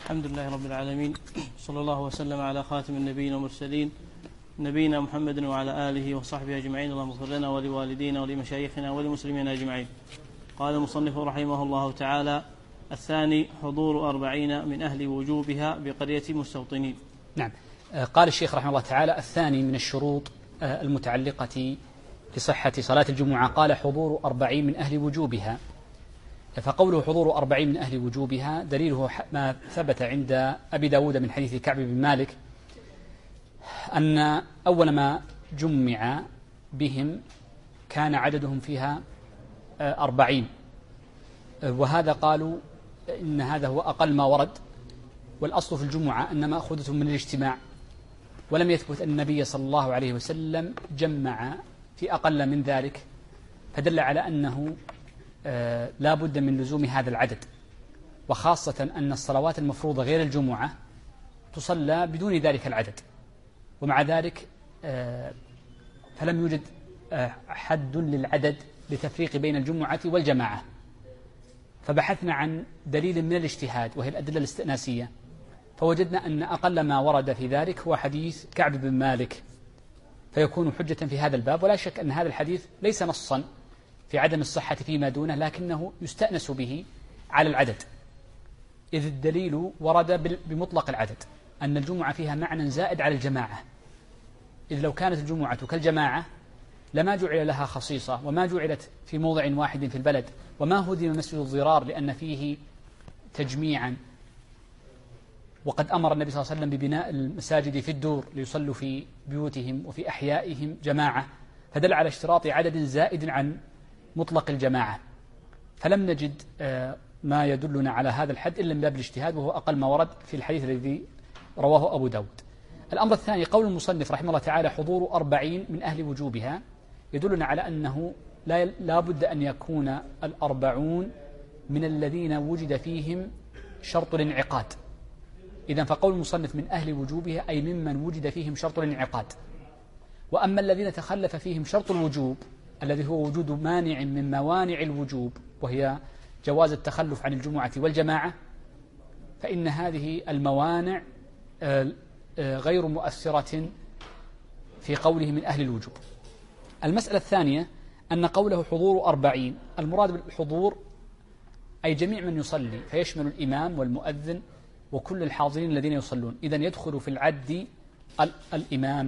الحمد لله رب العالمين، صلى الله وسلم على خاتم النبيين والمرسلين نبينا محمد وعلى آله وصحبه أجمعين. اللهم اغفر لنا ولوالدينا ولمشايخنا وللمسلمين أجمعين. قال المصنف رحمه الله تعالى: الثاني حضور 40 من أهل وجوبها بقرية مستوطنين. نعم. قال الشيخ رحمه الله تعالى: الثاني من الشروط المتعلقة بصحة صلاة الجمعة، قال: حضور 40 من أهل وجوبها. فقوله حضور 40 من أهل وجوبها دليله ما ثبت عند أبي داود من حديث كعب بن مالك أن أول ما جمع بهم كان عددهم فيها 40، وهذا قالوا إن هذا هو أقل ما ورد، والأصل في الجمعة أن مأخوذة من الاجتماع، ولم يثبت أن النبي صلى الله عليه وسلم جمع في أقل من ذلك، فدل على أنه لا بد من لزوم هذا العدد، وخاصة أن الصلوات المفروضة غير الجمعة تصلى بدون ذلك العدد، ومع ذلك فلم يوجد حد للعدد لتفريق بين الجمعة والجماعة. فبحثنا عن دليل من الاجتهاد وهي الأدلة الاستئناسية، فوجدنا أن أقل ما ورد في ذلك هو حديث كعب بن مالك، فيكون حجة في هذا الباب. ولا شك أن هذا الحديث ليس نصا في عدم الصحة فيما دونه، لكنه يستأنس به على العدد، إذ الدليل ورد بمطلق العدد أن الجمعة فيها معنى زائد على الجماعة، إذ لو كانت الجمعة كالجماعة لما جعل لها خصيصة وما جعلت في موضع واحد في البلد، وما هدم مسجد الضرار لأن فيه تجميعا، وقد أمر النبي صلى الله عليه وسلم ببناء المساجد في الدور ليصلوا في بيوتهم وفي أحيائهم جماعة، فدل على اشتراط عدد زائد عن مطلق الجماعة. فلم نجد ما يدلنا على هذا الحد إلا من باب الاجتهاد، وهو أقل ما ورد في الحديث الذي رواه أبو داود. الأمر الثاني قول المصنف رحمه الله تعالى: حضور 40 من أهل وجوبها، يدلنا على أنه لا بد أن يكون 40 من الذين وجد فيهم شرط الانعقاد. إذن فقول المصنف من أهل وجوبها أي ممن وجد فيهم شرط الانعقاد. وأما الذين تخلف فيهم شرط الوجوب الذي هو وجود مانع من موانع الوجوب، وهي جواز التخلف عن الجمعة والجماعة، فإن هذه الموانع غير مؤثرة في قوله من أهل الوجوب. المسألة الثانية أن قوله حضور 40 المراد بالحضور أي جميع من يصلي، فيشمل الإمام والمؤذن وكل الحاضرين الذين يصلون، إذن يدخل في العد الإمام.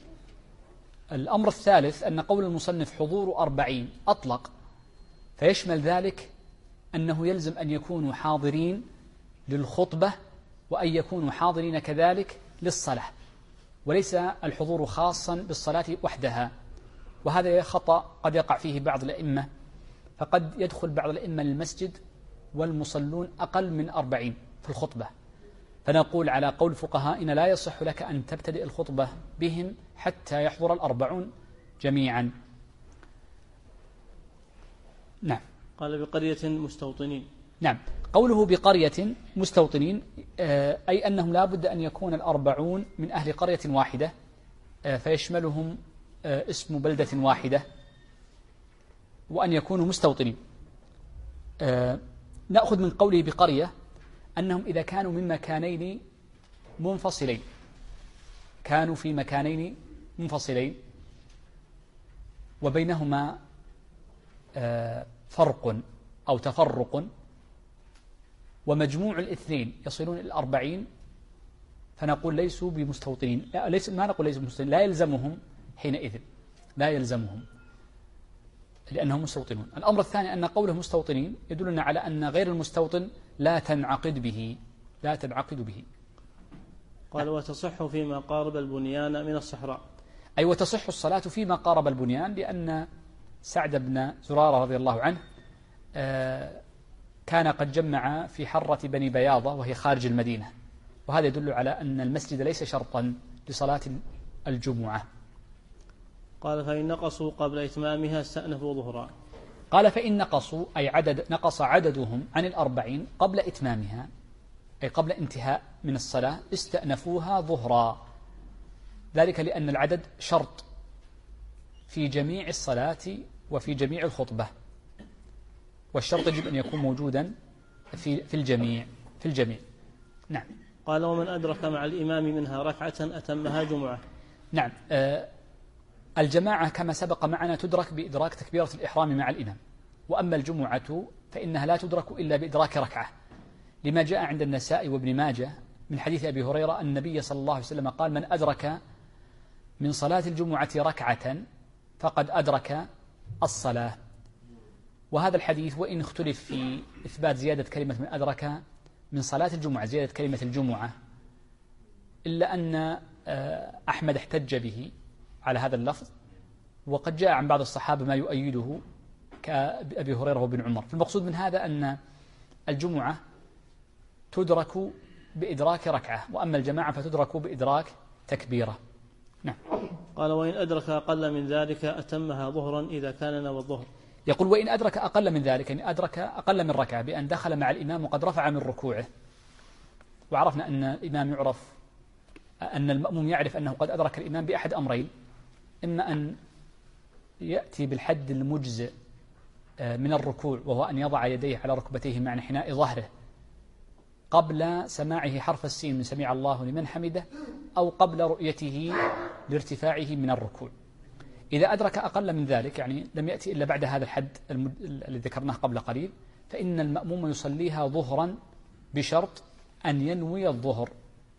الأمر الثالث أن قول المصنف حضور 40 أطلق، فيشمل ذلك أنه يلزم أن يكونوا حاضرين للخطبة وأن يكونوا حاضرين كذلك للصلاة، وليس الحضور خاصا بالصلاة وحدها، وهذا خطأ قد يقع فيه بعض الأئمة، فقد يدخل بعض الأئمة للمسجد والمصلون أقل من 40 في الخطبة، فنقول على قول فقهائنا لا يصح لك أن تبتدئ الخطبة بهم حتى يحضر 40 جميعا. نعم. قال بقرية مستوطنين. نعم. قوله بقرية مستوطنين أي أنهم لا بد أن يكون 40 من أهل قرية واحدة، فيشملهم اسم بلدة واحدة، وأن يكونوا مستوطنين. نأخذ من قوله بقرية أنهم إذا كانوا من مكانين منفصلين، كانوا في مكانين منفصلين وبينهما فرق أو تفرق، ومجموع الاثنين يصلون إلى 40، فنقول ليسوا بمستوطنين. ما نقول ليسوا بمستوطنين، لا يلزمهم حينئذ، لا يلزمهم لأنهم مستوطنون. الأمر الثاني أن قوله مستوطنين يدلنا على أن غير المستوطن لا تنعقد به. قال وتصح فيما قارب البنيان من الصحراء، أي وتصح الصلاة فيما قارب البنيان، لأن سعد بن زرارة رضي الله عنه كان قد جمع في حرة بني بياضة وهي خارج المدينة، وهذا يدل على أن المسجد ليس شرطا لصلاة الجمعة. قال فإن نقصوا قبل إتمامها استأنفوا ظهرا. قال فإن نقصوا أي نقص عددهم عن 40 قبل إتمامها، أي قبل انتهاء من الصلاة، استأنفوها ظهرا، ذلك لأن العدد شرط في جميع الصلاة وفي جميع الخطبة، والشرط يجب أن يكون موجودا في الجميع. نعم. قال ومن أدرك مع الإمام منها ركعة أتمها جمعة. نعم. الجماعة كما سبق معنا تدرك بإدراك تكبيرة الإحرام مع الإمام، وأما الجمعة فإنها لا تدرك إلا بإدراك ركعة، لما جاء عند النسائي وابن ماجه من حديث أبي هريرة أن النبي صلى الله عليه وسلم قال من أدرك من صلاة الجمعة ركعة فقد أدرك الصلاة. وهذا الحديث وإن اختلف في إثبات زيادة كلمة من أدرك من صلاة الجمعة، زيادة كلمة الجمعة، إلا أن أحمد احتج به على هذا اللفظ، وقد جاء عن بعض الصحابة ما يؤيده كأبي هريرة وابن عمر. فالمقصود من هذا أن الجمعة تدرك بإدراك ركعة، وأما الجماعة فتدرك بإدراك تكبيرة. نعم. قال وإن أدرك أقل من ذلك أتمها ظهرا إذا كان نوى الظهر. يقول وإن أدرك أقل من ذلك، يعني أدرك أقل من ركعة بأن دخل مع الإمام وقد رفع من ركوعه، وعرفنا أن الإمام يعرف أن المأموم يعرف أنه قد أدرك الإمام بأحد أمرين: إما أن يأتي بالحد المجزئ من الركوع، وهو أن يضع يديه على ركبتيه مع انحناء ظهره قبل سماعه حرف السين من سمع الله لمن حمده، أو قبل رؤيته لارتفاعه من الركوع. إذا أدرك أقل من ذلك، يعني لم يأتي إلا بعد هذا الحد الذي ذكرناه قبل قليل، فإن المأموم يصليها ظهرا بشرط أن ينوي الظهر.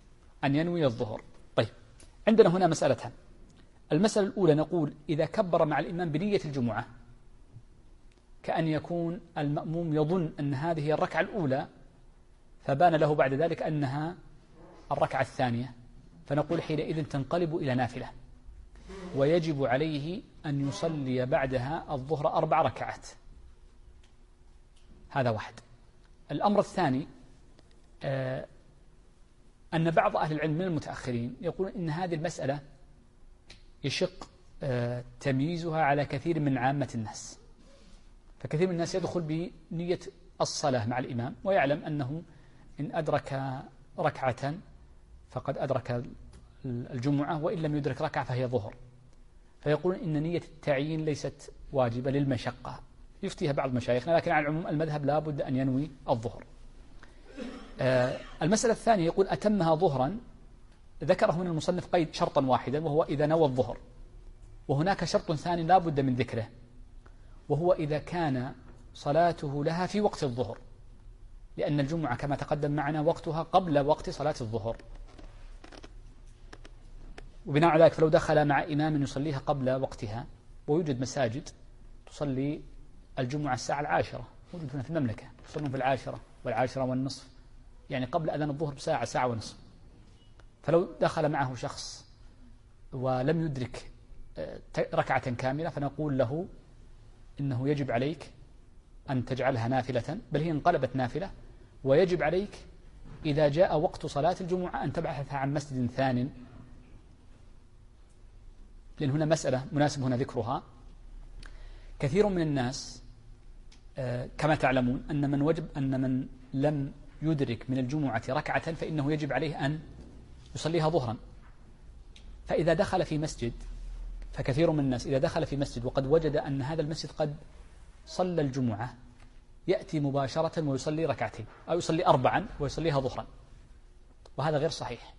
طيب، عندنا هنا مسألتان. المسألة الأولى نقول إذا كبر مع الإمام بنية الجمعة، كأن يكون المأموم يظن أن هذه الركعة الأولى فبان له بعد ذلك أنها الركعة الثانية، فنقول حينئذ تنقلب إلى نافلة، ويجب عليه أن يصلي بعدها الظهر 4 ركعات. هذا واحد. الأمر الثاني أن بعض أهل العلم من المتأخرين يقول إن هذه المسألة يشق تمييزها على كثير من عامة الناس، فكثير من الناس يدخل بنية الصلاة مع الإمام ويعلم أنه إن أدرك ركعة فقد أدرك الجمعة، وإن لم يدرك ركعة فهي ظهر، فيقول إن نية التعيين ليست واجبة للمشقة، يفتيها بعض مشايخنا، لكن على العموم المذهب لا بد أن ينوي الظهر. المسألة الثانية يقول أتمها ظهرا، ذكر هنا المصنف قيد شرطا واحدا وهو إذا نوى الظهر، وهناك شرط ثاني لا بد من ذكره، وهو إذا كان صلاته لها في وقت الظهر، لأن الجمعة كما تقدم معنا وقتها قبل وقت صلاة الظهر، وبناء على ذلك فلو دخل مع إمام يصليها قبل وقتها، ويوجد مساجد تصلي الجمعة الساعة 10، موجود هنا في المملكة يصلون في 10 و10:30، يعني قبل أذان الظهر بساعة، ساعة ونصف. فلو دخل معه شخص ولم يدرك ركعة كاملة فنقول له إنه يجب عليك أن تجعلها نافلة، بل هي انقلبت نافلة، ويجب عليك إذا جاء وقت صلاة الجمعة أن تبحث عن مسجد ثان، لأن هنا مسألة مناسب هنا ذكرها. كثير من الناس كما تعلمون أن من لم يدرك من الجمعة ركعة فإنه يجب عليه أن يصليها ظهرا. فإذا دخل في مسجد، فكثير من الناس إذا دخل في مسجد وقد وجد أن هذا المسجد قد صلى الجمعة يأتي مباشرة ويصلي ركعتين أو يصلي 4 ويصليها ظهرا، وهذا غير صحيح،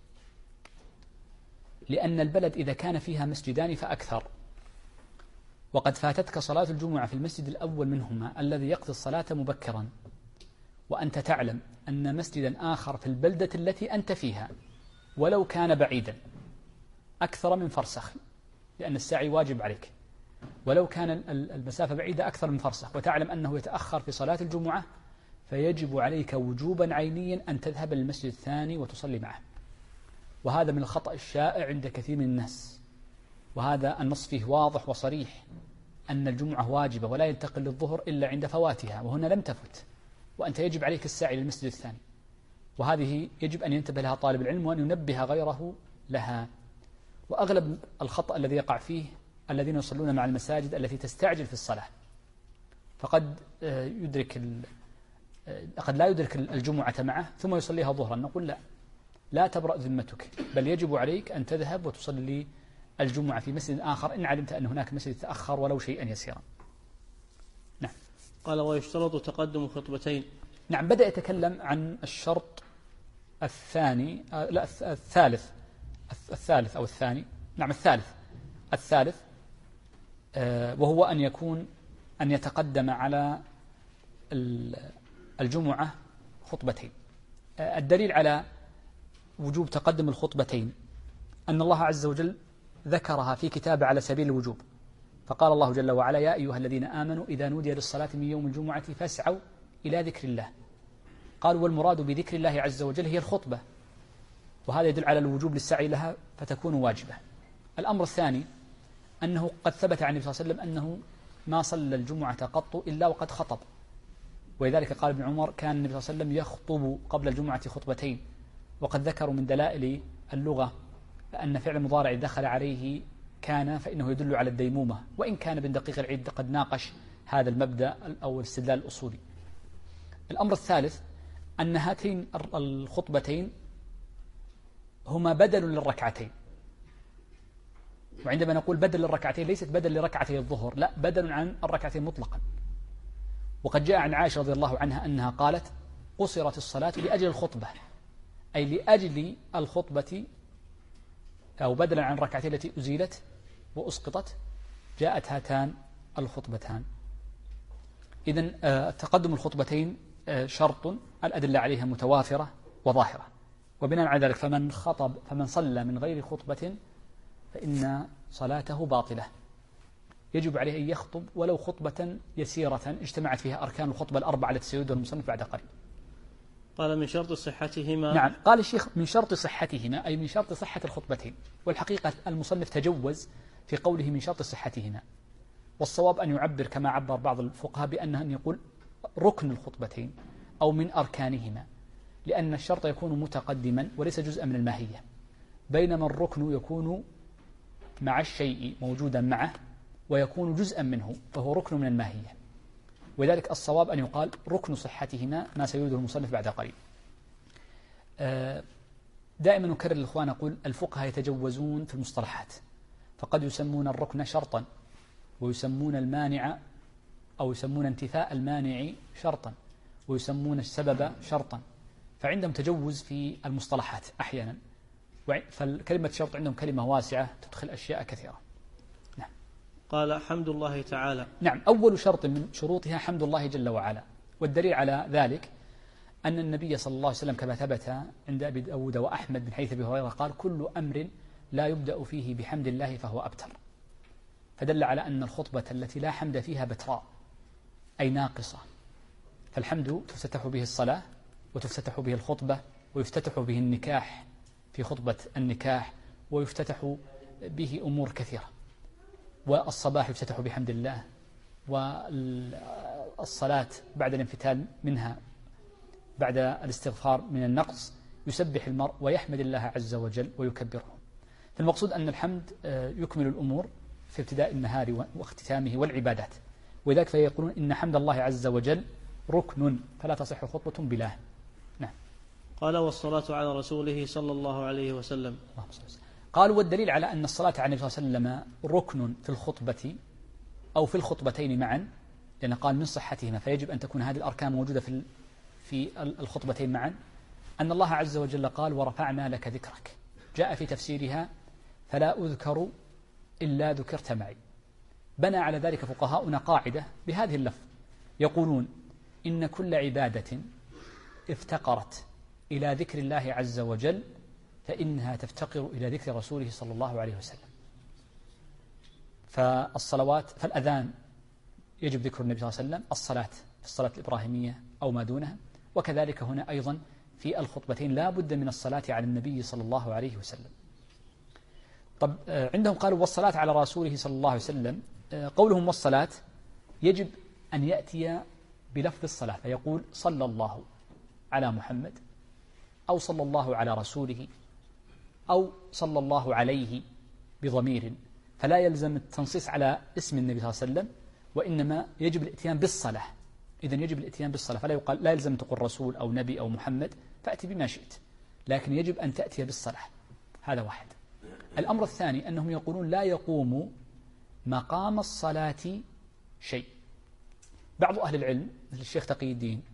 لأن البلد إذا كان فيها مسجدان فأكثر، وقد فاتتك صلاة الجمعة في المسجد الأول منهما الذي يقضي الصلاة مبكرا، وأنت تعلم أن مسجدا آخر في البلدة التي أنت فيها ولو كان بعيدا أكثر من فرسخ، لأن السعي واجب عليك، ولو كان المسافة بعيدة أكثر من فرسخ، وتعلم أنه يتأخر في صلاة الجمعة، فيجب عليك وجوبا عينيا أن تذهب للمسجد الثاني وتصلي معه. وهذا من الخطأ الشائع عند كثير من الناس، وهذا النص فيه واضح وصريح أن الجمعة واجبة ولا ينتقل للظهر إلا عند فواتها، وهنا لم تفت وأنت يجب عليك السعي للمسجد الثاني، وهذه يجب أن ينتبه لها طالب العلم وأن ينبه غيره لها. وأغلب الخطأ الذي يقع فيه الذين يصلون مع المساجد التي تستعجل في الصلاة، فقد قد لا يدرك الجمعة معه ثم يصليها ظهرا. نقول لا تبرأ ذمتك، بل يجب عليك أن تذهب وتصلي الجمعة في مسجد آخر إن علمت أن هناك مسجد تأخر ولو شيئا يسيرا. نعم. قال ويشترط تقدم خطبتين. نعم، بدأ يتكلم عن الشرط الثاني لا الثالث أو الثاني، نعم الثالث وهو أن يتقدم على الجمعة خطبتين. الدليل على وجوب تقدم الخطبتين أن الله عز وجل ذكرها في كتابه على سبيل الوجوب، فقال الله جل وعلا: يا أيها الذين آمنوا إذا نودي للصلاة من يوم الجمعة فاسعوا إلى ذكر الله. قال: والمراد بذكر الله عز وجل هي الخطبة، وهذا يدل على الوجوب للسعي لها فتكون واجبة. الأمر الثاني أنه قد ثبت عن النبي صلى الله عليه وسلم أنه ما صلى الجمعة قط إلا وقد خطب، ولذلك قال ابن عمر: كان النبي صلى الله عليه وسلم يخطب قبل الجمعة خطبتين. وقد ذكروا من دلائل اللغة أن فعل المضارع دخل عليه كان فإنه يدل على الديمومة، وإن كان ابن دقيق العيد قد ناقش هذا المبدأ أو الاستدلال الأصولي. الأمر الثالث أن هاتين الخطبتين هما بدل للركعتين، وعندما نقول بدل للركعتين ليست بدل لركعتي الظهر، لا، بدل عن الركعتين مطلقا. وقد جاء عن عائشة رضي الله عنها أنها قالت: قصرت الصلاة لأجل الخطبة، أي لأجل الخطبة، أو بدلا عن الركعتين التي أزيلت وأسقطت جاءت هاتان الخطبتان. إذن تقدم الخطبتين شرط الأدلة عليها متوافرة وظاهرة، وبناء على ذلك فمن صلى من غير خطبة فإن صلاته باطلة، يجب عليه أن يخطب ولو خطبة يسيرة اجتمعت فيها أركان الخطبة الأربعة التي سيردها المصنف بعد قليل. قال: من شرط صحتهما. نعم، قال الشيخ: من شرط صحتهما، أي من شرط صحة الخطبتين. والحقيقة المصنف تجوز في قوله من شرط صحتهما، والصواب أن يعبر كما عبر بعض الفقهاء بأنه أن يقول ركن الخطبتين أو من أركانهما، لأن الشرط يكون متقدما وليس جزءا من الماهية، بينما الركن يكون مع الشيء موجودا معه ويكون جزءا منه فهو ركن من الماهية. ولذلك الصواب أن يقال ركن صحتهما ما سيريده المصنف بعد قليل. دائما نكرر للإخوان أقول الفقهاء يتجوزون في المصطلحات، فقد يسمون الركن شرطا، ويسمون المانع أو يسمون انتفاء المانع شرطا، ويسمون السبب شرطا، فعندهم تجوز في المصطلحات أحيانا. فالكلمة شرط عندهم كلمة واسعة تدخل أشياء كثيرة. نعم. قال: حمد الله تعالى. نعم، أول شرط من شروطها حمد الله جل وعلا، والدليل على ذلك أن النبي صلى الله عليه وسلم كما ثبت عند أبي داود وأحمد من حيث أبي هريرة قال: كل أمر لا يبدأ فيه بحمد الله فهو أبتر، فدل على أن الخطبة التي لا حمد فيها بتراء أي ناقصة. فالحمد تفتتح به الصلاة، وتفتتح به الخطبة، ويفتتح به النكاح في خطبة النكاح، ويفتتح به أمور كثيرة، والصباح يفتتح بحمد الله، والصلاة بعد الانفتال منها بعد الاستغفار من النقص يسبح المرء ويحمد الله عز وجل ويكبره. فالمقصود أن الحمد يكمل الأمور في ابتداء النهار واختتامه والعبادات، ولذلك فيقولون إن حمد الله عز وجل ركن فلا تصح خطبة بلاه. نعم. قال: والصلاة على رسوله صلى الله عليه وسلم. قالوا: والدليل على أن الصلاة على النبي صلى الله عليه وسلم ركن في الخطبة أو في الخطبتين معا، لأن قال من صحتهما فيجب أن تكون هذه الأركان موجودة في الخطبتين معا، أن الله عز وجل قال: ورفعنا لك ذكرك، جاء في تفسيرها: فلا أذكر إلا ذكرت معي. بنى على ذلك فقهاؤنا قاعدة بهذه اللفظ، يقولون: إن كل عبادة افتقرت إلى ذكر الله عز وجل فإنها تفتقر إلى ذكر رسوله صلى الله عليه وسلم. فالصلوات، فالأذان يجب ذكر النبي صلى الله عليه وسلم، الصلاة في الصلاة الإبراهيمية أو ما دونها، وكذلك هنا أيضا في الخطبتين لا بد من الصلاة على النبي صلى الله عليه وسلم. طب عندهم قالوا: والصلاة على رسوله صلى الله عليه وسلم، قولهم والصلاة يجب أن يأتي بلفظ الصلاة، فيقول: صلى الله على محمد، أو صلى الله على رسوله، أو صلى الله عليه بضمير، فلا يلزم التنصيص على اسم النبي صلى الله عليه وسلم، وإنما يجب الاتيان بالصلاة. إذن يجب الاتيان بالصلاة، فلا يقال لا يلزم تقول رسول أو نبي أو محمد، فأتي بما شئت، لكن يجب أن تأتي بالصلاة. هذا واحد. الأمر الثاني أنهم يقولون لا يقوم مقام الصلاة شيء. بعض أهل العلم مثل الشيخ تقي الدين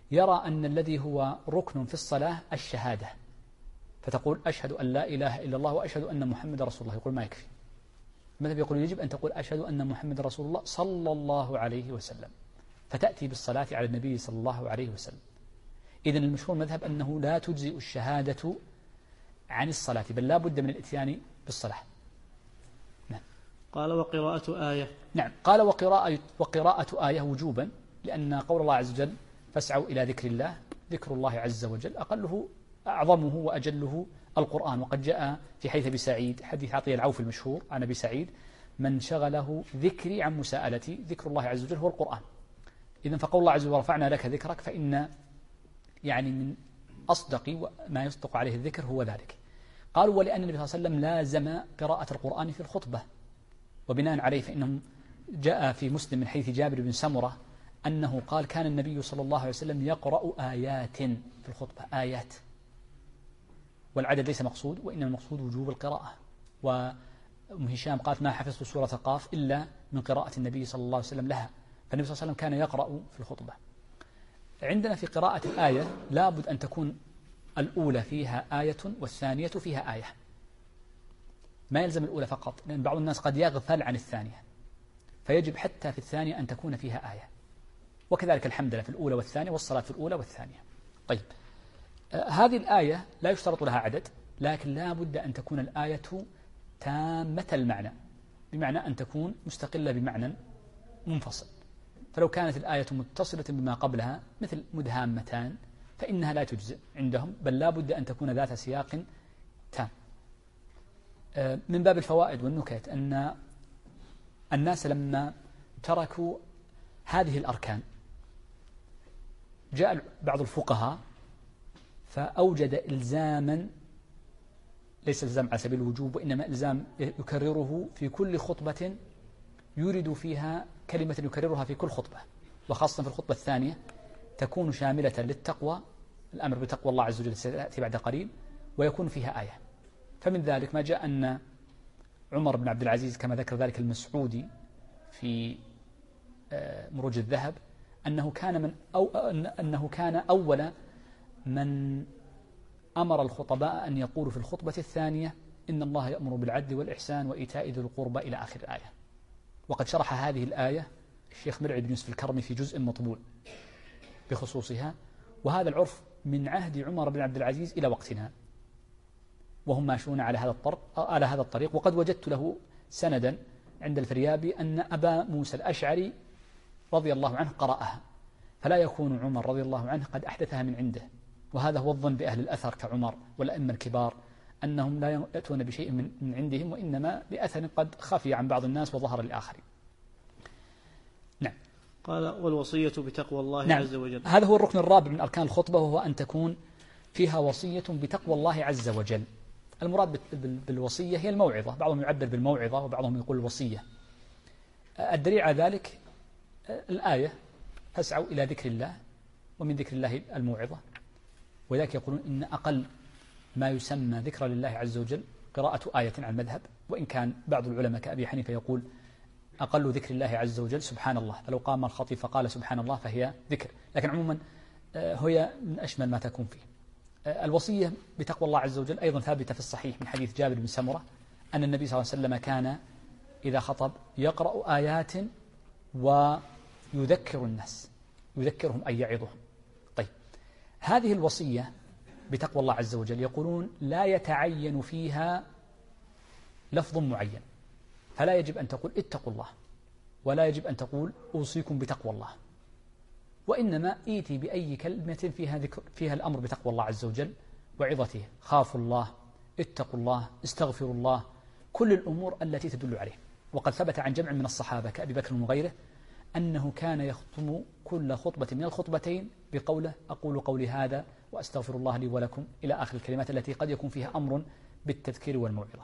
يرى أن الذي هو ركن في الصلاة الشهادة، فتقول أشهد أن لا إله إلا الله وأشهد أن محمد رسول الله، يقول ما يكفي. المذهب يقول يجب أن تقول أشهد أن محمد رسول الله صلى الله عليه وسلم، فتأتي بالصلاة على النبي صلى الله عليه وسلم. إذن المشهور المذهب أنه لا تجزئ الشهادة عن الصلاة، بل لا بد من الإتيان بالصلاة. نعم. قال وقراءة آية. نعم، قال وقراءة آية وجوبا، لأن قول الله عز وجل فاسعوا إلى ذكر الله، ذكر الله عز وجل أقله أعظمه وأجله القرآن. وقد جاء في حديث أبي سعيد، حديث عطية العوف المشهور عن أبي سعيد: من شغله ذكري عن مساءلتي، ذكر الله عز وجل هو القرآن. إذن فقول الله عز وجل ورفعنا لك ذكرك، فإن يعني من أصدق ما يصدق عليه الذكر هو ذلك. قالوا ولأن النبي صلى الله عليه وسلم لازم قراءة القرآن في الخطبة، وبناء عليه فإنهم جاء في مسلم من حديث جابر بن سمرة أنه قال كان النبي صلى الله عليه وسلم يقرأ آيات في الخطبة، آيات، والعدد ليس مقصود، وإنما المقصود وجوب القراءة. وأم هشام قالت ما حفظت سورة قاف إلا من قراءة النبي صلى الله عليه وسلم لها، فالنبي صلى الله عليه وسلم كان يقرأ في الخطبة. عندنا في قراءة الآية لابد أن تكون الأولى فيها آية والثانية فيها آية، ما يلزم الأولى فقط، لأن بعض الناس قد يغفل عن الثانية، فيجب حتى في الثانية أن تكون فيها آية، وكذلك الحمد لله في الأولى والثانية، والصلاة في الأولى والثانية. طيب، هذه الآية لا يشترط لها عدد، لكن لا بد أن تكون الآية تامة المعنى، بمعنى أن تكون مستقلة بمعنى منفصل. فلو كانت الآية متصلة بما قبلها مثل مدهامتان فإنها لا تجزئ عندهم، بل لا بد أن تكون ذات سياق تام. من باب الفوائد والنكت أن الناس لما تركوا هذه الأركان جاء بعض الفقهاء فأوجد إلزاما، ليس إلزام على سبيل الوجوب، وإنما إلزام يكرره في كل خطبة يريد فيها كلمة يكررها في كل خطبة، وخاصة في الخطبة الثانية تكون شاملة للتقوى، الأمر بتقوى الله عز وجل سيأتي بعد قليل، ويكون فيها آية. فمن ذلك ما جاء أن عمر بن عبد العزيز كما ذكر ذلك المسعودي في مروج الذهب أنه كان أول من أمر الخطباء أن يقولوا في الخطبة الثانية إن الله يأمر بالعدل والإحسان وإيتاء ذي القربى إلى آخر الآية. وقد شرح هذه الآية الشيخ مرعي بن يوسف الكرمي في جزء مطبوع بخصوصها، وهذا العرف من عهد عمر بن عبد العزيز إلى وقتنا، وهم ماشون على هذا الطريق. وقد وجدت له سندا عند الفريابي أن أبا موسى الأشعري رضي الله عنه قرأها، فلا يكون عمر رضي الله عنه قد أحدثها من عنده. وهذا هو الظن بأهل الأثر كعمر والأئمة الكبار، أنهم لا يأتون بشيء من عندهم، وإنما بأثر قد خفي عن بعض الناس وظهر للآخرين. نعم. قال والوصية بتقوى الله نعم. عز وجل. هذا هو الركن الرابع من أركان الخطبة، وهو أن تكون فيها وصية بتقوى الله عز وجل. المراد بالوصية هي الموعظة، بعضهم يعبر بالموعظة وبعضهم يقول الوصية. الدليل على ذلك الآية فاسعوا إلى ذكر الله، ومن ذكر الله الموعظة، وذلك يقولون إن أقل ما يسمى ذكر لله عز وجل قراءة آية عن المذهب، وإن كان بعض العلماء كأبي حنيفة يقول أقل ذكر الله عز وجل سبحان الله، فلو قام الخطيب فقال سبحان الله فهي ذكر، لكن عموما هي من أشمل ما تكون فيه. الوصية بتقوى الله عز وجل أيضا ثابتة في الصحيح من حديث جابر بن سمرة أن النبي صلى الله عليه وسلم كان إذا خطب يقرأ آيات ويذكر الناس، يذكرهم أي يعظهم. طيب، هذه الوصية بتقوى الله عز وجل يقولون لا يتعين فيها لفظ معين، فلا يجب أن تقول اتقوا الله، ولا يجب أن تقول أوصيكم بتقوى الله، وإنما إيتي بأي كلمة فيها الأمر بتقوى الله عز وجل وعظته، خافوا الله، اتقوا الله، استغفروا الله، كل الأمور التي تدل عليه. وقد ثبت عن جمع من الصحابة كأبي بكر وغيره أنه كان يختم كل خطبة من الخطبتين بقوله أقول قولي هذا وأستغفر الله لي ولكم إلى آخر الكلمات التي قد يكون فيها أمر بالتذكير والموعظة.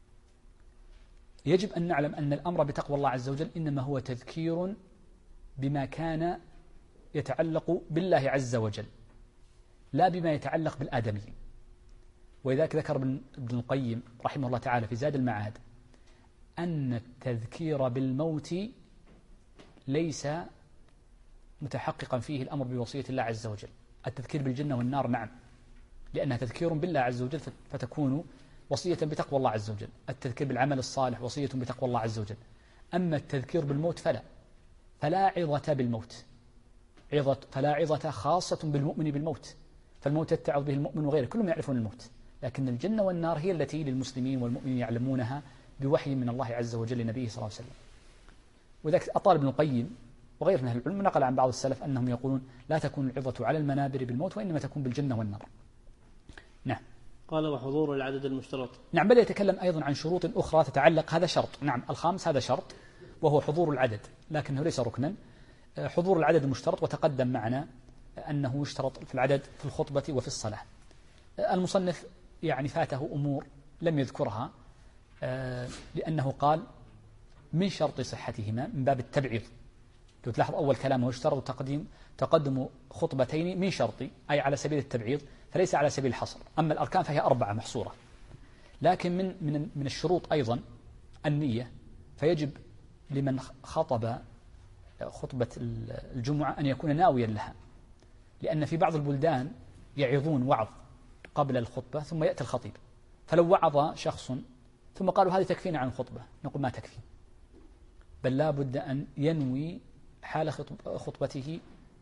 يجب أن نعلم أن الأمر بتقوى الله عز وجل إنما هو تذكير بما كان يتعلق بالله عز وجل، لا بما يتعلق بالآدميين. ولذلك ذكر ابن القيم رحمه الله تعالى في زاد المعاد أن التذكير بالموت ليس متحققا فيه الأمر بوصية الله عز وجل. التذكير بالجنة والنار نعم، لأنها تذكير بالله عز وجل فتكون وصية بتقوى الله عز وجل. التذكير بالعمل الصالح وصية بتقوى الله عز وجل. أما التذكير بالموت فلا عظة بالموت، فلا عظة خاصة بالمؤمن بالموت، فالموت يتعظ به المؤمن وغيره، كلهم يعرفون الموت. لكن الجنة والنار هي التي للمسلمين والمؤمنين يعلمونها بوحي من الله عز وجل لنبيه صلى الله عليه وسلم. وذلك أطال ابن القيم وغير من أهل العلم نقل عن بعض السلف أنهم يقولون لا تكون العظة على المنابر بالموت، وإنما تكون بالجنة والنار. نعم. قال وحضور العدد المشترط. نعم، بدأ يتكلم أيضا عن شروط أخرى تتعلق، هذا شرط، نعم الخامس هذا شرط وهو حضور العدد، لكنه ليس ركنا. حضور العدد المشترط، وتقدم معنا أنه يشترط في العدد في الخطبة وفي الصلاة. المصنف يعني فاته أمور لم يذكرها، لأنه قال من شرط صحتهما من باب التبعيض. لو تلاحظ أول كلامه يشترط تقدم خطبتين من شرط، أي على سبيل التبعيض، فليس على سبيل الحصر. أما الأركان فهي 4 محصورة. لكن من الشروط أيضا النية، فيجب لمن خطب خطبة الجمعة أن يكون ناويا لها، لأن في بعض البلدان يعظون وعظ قبل الخطبة ثم يأتي الخطيب، فلو وعظ شخص ثم قالوا هذه تكفينا عن الخطبة، نقول ما تكفي، بل لا بد أن ينوي حال خطبته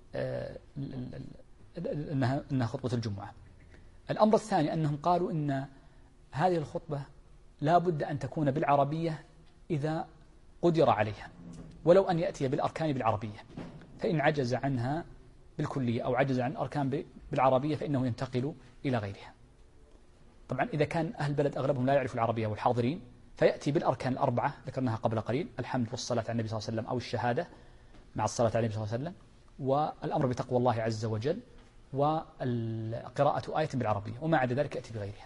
أنها خطبة الجمعة. الأمر الثاني أنهم قالوا إن هذه الخطبة لا بد أن تكون بالعربية إذا قدر عليها، ولو أن يأتي بالأركان بالعربية، فإن عجز عنها بالكلية أو عجز عن الأركان بالعربية فإنه ينتقل إلى غيرها. طبعا إذا كان أهل البلد أغلبهم لا يعرفوا العربية والحاضرين، فيأتي بالأركان ال4 ذكرناها قبل قليل، الحمد والصلاة على النبي صلى الله عليه وسلم، أو الشهادة مع الصلاة على النبي صلى الله عليه وسلم، والأمر بتقوى الله عز وجل، وقراءة آية بالعربية، وما عدا ذلك يأتي بغيرها.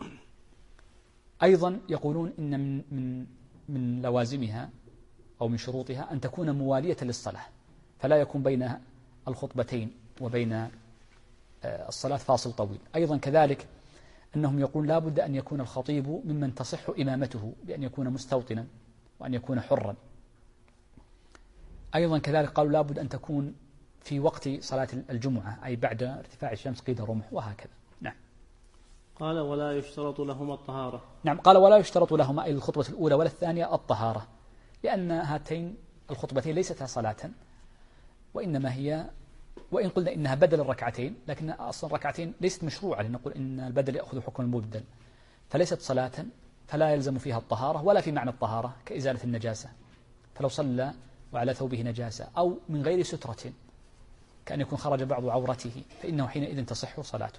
أيضا يقولون إن من لوازمها أو من شروطها أن تكون موالية للصلاة، فلا يكون بين الخطبتين وبين الصلاة فاصل طويل. أيضا كذلك أنهم يقولون لا بد أن يكون الخطيب ممن تصح إمامته، بأن يكون مستوطنا وأن يكون حرا. أيضا كذلك قالوا لا بد أن تكون في وقت صلاة الجمعة، أي بعد ارتفاع الشمس قيد الرمح، وهكذا. نعم. قال ولا يشترط لهما الطهارة. نعم، قال ولا يشترط لهما أي الخطبة الأولى ولا الثانية الطهارة، لأن هاتين الخطبتين ليستا صلاة، وإنما هي، وإن قلنا إنها بدل الركعتين، لكن أصلا الركعتين ليست مشروعة، لنقول إن البدل يأخذ حكم المبدل، فليست صلاة، فلا يلزم فيها الطهارة ولا في معنى الطهارة كإزالة النجاسة. فلو صلى وعلى ثوبه نجاسة أو من غير سترة كأن يكون خرج بعض عورته، فإنه حينئذ تصح صلاته.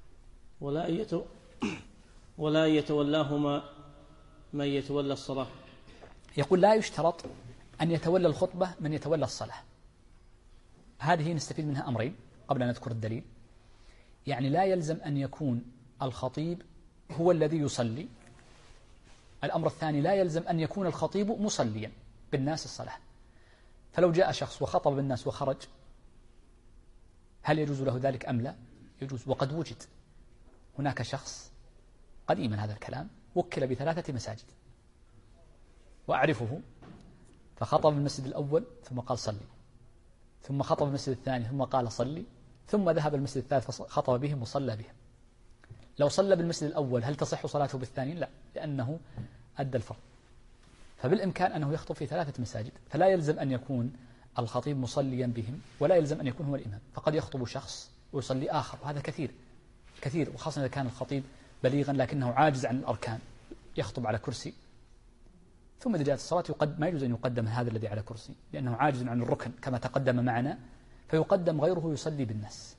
ولا يتولاهما من يتولى الصلاة. يقول لا يشترط أن يتولى الخطبة من يتولى الصلاة. هذه نستفيد منها أمرين قبل أن نذكر الدليل. يعني لا يلزم أن يكون الخطيب هو الذي يصلي. الأمر الثاني لا يلزم أن يكون الخطيب مصليا بالناس الصلاة. فلو جاء شخص وخطب بالناس وخرج، هل يجوز له ذلك أم لا؟ يجوز. وقد وجد هناك شخص قديما هذا الكلام وكل ب3 مساجد وأعرفه، فخطب المسجد الأول ثم قال صلي، ثم خطب المسجد الثاني ثم قال صلي، ثم ذهب المسجد الثالث فخطب بهم وصلى بهم. لو صلى بالمسجد الأول هل تصح صلاته بالثاني؟ لا، لأنه أدى الفرض. فبالإمكان أنه يخطب في 3 مساجد، فلا يلزم أن يكون الخطيب مصليا بهم ولا يلزم أن يكون هو الإمام، فقد يخطب شخص ويصلي آخر، وهذا كثير، وخاصة إذا كان الخطيب بليغا لكنه عاجز عن الأركان، يخطب على كرسي، ثم إذا جاءت الصلاة ما يجوز أن يقدم هذا الذي على كرسي لأنه عاجز عن الركن كما تقدم معنا، فيقدم غيره يصلي بالناس.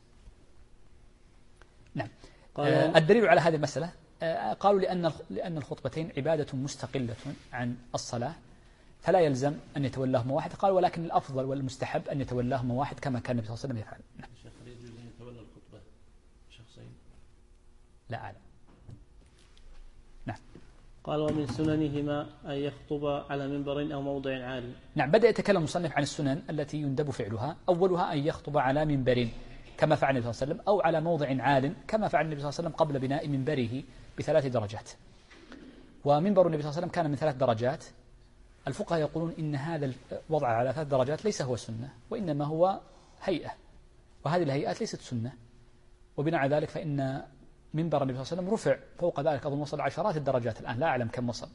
نعم. الدليل على هذه المسألة قالوا لأن الخطبتين عبادة مستقلة عن الصلاة، فلا يلزم أن يتولاهما واحد. قال ولكن الأفضل والمستحب أن يتولاهما واحد كما كان النبي صلى الله عليه وسلم يفعل. نعم. يجوز أن يتولى الخطبة شخصين؟ لا أعلم. نعم. قال ومن سننهما أن يخطب على منبر أو موضع عالي. نعم، بدأ يتكلم المصنف عن السنن التي يندب فعلها. أولها أن يخطب على منبر كما فعل النبي صلى الله عليه وسلم، أو على موضع عال كما فعل النبي صلى الله عليه وسلم قبل بناء منبره ب3 درجات. ومنبر النبي صلى الله عليه وسلم كان من 3 درجات. الفقهاء يقولون إن هذا الوضع على 3 درجات ليس هو السنة، وإنما هو هيئة، وهذه الهيئات ليست سنة، وبناء على ذلك فإن منبر النبي صلى الله عليه وسلم رفع فوق ذلك، أظن وصل عشرات الدرجات الآن، لا أعلم كم وصل،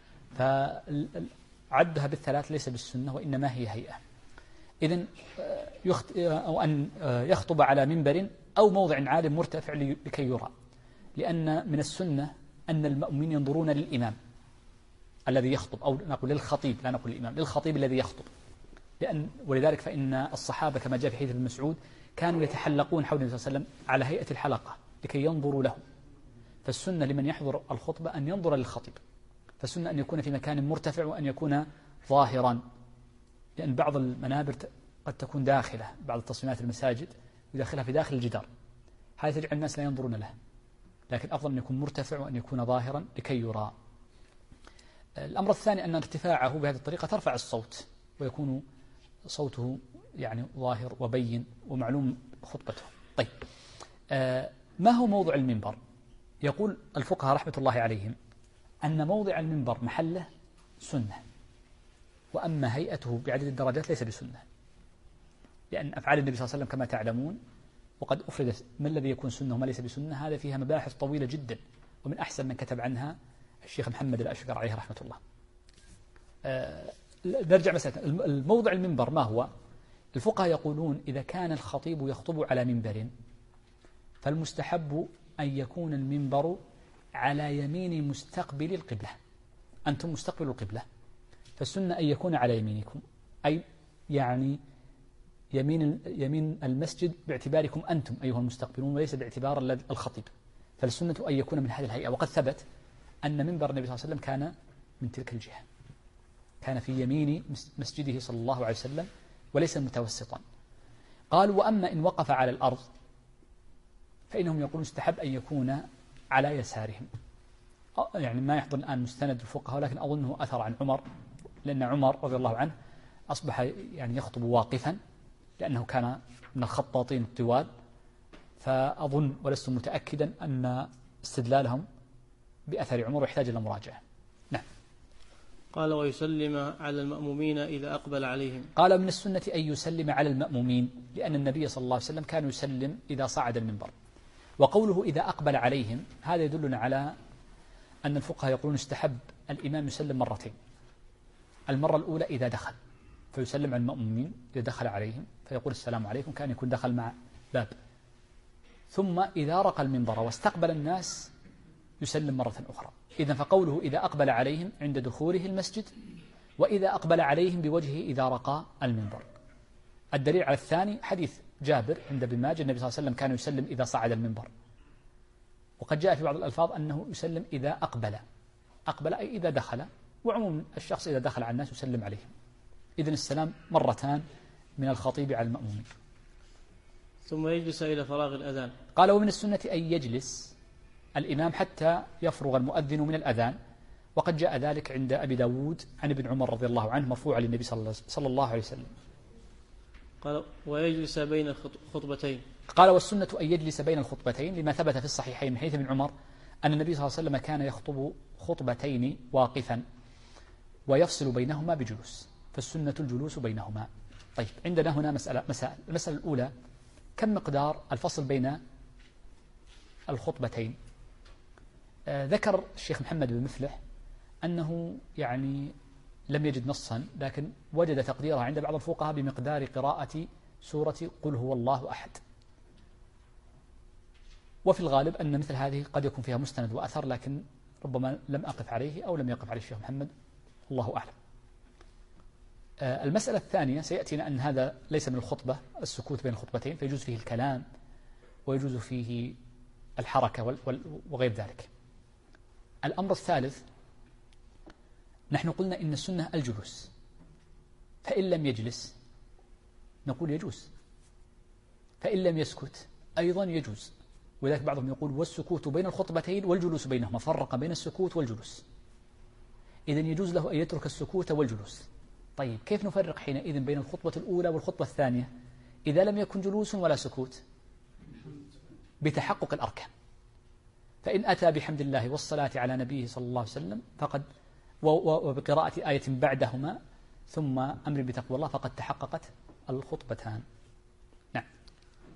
فعدها بالثلاث ليس بالسنة وإنما هي هيئة. إذن أو أن يخطب على منبر أو موضع عال مرتفع لكي يرى، لأن من السنة أن المؤمنين ينظرون للإمام الذي يخطب، أو نقول للخطيب، لا نقول للإمام، للخطيب الذي يخطب، ولذلك فإن الصحابة كما جاء في حديث ابن مسعود كانوا يتحلقون حول النبي صلى الله عليه وسلم على هيئة الحلقة لكي ينظروا له. فالسنة لمن يحضر الخطبة أن ينظر للخطيب، فالسنة أن يكون في مكان مرتفع وأن يكون ظاهرا، لأن بعض المنابر قد تكون داخلة، بعض التصميمات المساجد يداخلها في داخل الجدار، هذا تجعل الناس لا ينظرون له، لكن أفضل أن يكون مرتفع وأن يكون ظاهرا لكي يرى. الأمر الثاني أن ارتفاعه بهذه الطريقة ترفع الصوت، ويكون صوته يعني ظاهر وبين ومعلوم خطبته. طيب، ما هو موضع المنبر؟ يقول الفقهاء رحمة الله عليهم أن موضع المنبر محله سنة، وأما هيئته بعدد الدرجات ليس بسنة، لأن أفعال النبي صلى الله عليه وسلم كما تعلمون وقد أفردت ما الذي يكون سنة وما ليس بسنة، هذا فيها مباحث طويلة جدا، ومن أحسن من كتب عنها الشيخ محمد الأشقر عليه رحمة الله. نرجع مسألة الموضع المنبر ما هو؟ الفقهاء يقولون إذا كان الخطيب يخطب على منبر فالمستحب أن يكون المنبر على يمين مستقبل القبلة، أنتم مستقبل القبلة، فالسنة أن يكون على يمينكم، أي يعني يمين المسجد باعتباركم أنتم أيها المستقبلون وليس باعتبار الخطيب، فالسنة أن يكون من هذه الهيئة. وقد ثبت أن منبر النبي صلى الله عليه وسلم كان من تلك الجهة، كان في يمين مسجده صلى الله عليه وسلم وليس متوسطا. قال وأما إن وقف على الأرض فإنهم يقولون استحب أن يكون على يسارهم، يعني ما يحضر الآن مستند الفقهاء، ولكن أظنه أثر عن عمر، لأن عمر رضي الله عنه أصبح يعني يخطب واقفا لأنه كان من الخطاطين الطوال، فأظن ولست متأكدا أن استدلالهم بأثر عمر يحتاج إلى مراجعة. نعم. قال ويسلم على المأمومين إذا أقبل عليهم. قال من السنة أن يسلم على المأمومين، لأن النبي صلى الله عليه وسلم كان يسلم إذا صعد المنبر. وقوله إذا أقبل عليهم هذا يدلنا على أن الفقهاء يقولون استحب الإمام يسلم مرتين، المرة الأولى إذا دخل فيسلم على المأمومين إذا دخل عليهم فيقول السلام عليكم، كان يكون دخل مع باب، ثم إذا رقى المنبر واستقبل الناس يسلم مرة أخرى. إذن فقوله إذا أقبل عليهم عند دخوله المسجد، وإذا أقبل عليهم بوجهه إذا رقى المنبر. الدليل على الثاني حديث جابر عند ابن ماجه النبي صلى الله عليه وسلم كان يسلم إذا صعد المنبر، وقد جاء في بعض الألفاظ أنه يسلم إذا أقبل أي إذا دخل، وعموم الشخص إذا دخل على الناس يسلم عليهم. إذن السلام مرتان من الخطيب على المأمومين. ثم يجلس إلى فراغ الأذان. قال ومن السنة أن يجلس الإمام حتى يفرغ المؤذن من الأذان، وقد جاء ذلك عند أبي داود عن ابن عمر رضي الله عنه مرفوعا للنبي صلى الله عليه وسلم. قال ويجلس بين الخطبتين. قال والسنة أن يجلس بين الخطبتين لما ثبت في الصحيحين من حديث ابن عمر أن النبي صلى الله عليه وسلم كان يخطب خطبتين واقفا ويفصل بينهما بجلوس، فالسنة الجلوس بينهما. طيب عندنا هنا مسائل. المسألة الأولى كم مقدار الفصل بين الخطبتين؟ ذكر الشيخ محمد بن مفلح أنه يعني لم يجد نصا، لكن وجد تقديرها عند بعض الفقهاء بمقدار قراءة سورة قل هو الله أحد، وفي الغالب أن مثل هذه قد يكون فيها مستند وأثر، لكن ربما لم أقف عليه أو لم يقف عليه الشيخ محمد، الله أعلم. المسألة الثانية سيأتينا أن هذا ليس من الخطبة السكوت بين الخطبتين، فيجوز فيه الكلام ويجوز فيه الحركة وغير ذلك. الأمر الثالث نحن قلنا إن السنة الجلوس، فإن لم يجلس نقول يجوز، فإن لم يسكت أيضا يجوز، ولذلك بعضهم يقول والسكوت بين الخطبتين والجلوس بينهما، فرق بين السكوت والجلوس، إذن يجوز له أن يترك السكوت والجلوس. طيب كيف نفرق حينئذ بين الخطبة الأولى والخطبة الثانية إذا لم يكن جلوس ولا سكوت؟ بتحقق الأركان، فإن أتى بحمد الله والصلاة على نبيه صلى الله عليه وسلم فقد وبقراءة آية بعدهما ثم أمر بتقوى الله فقد تحققت الخطبتان.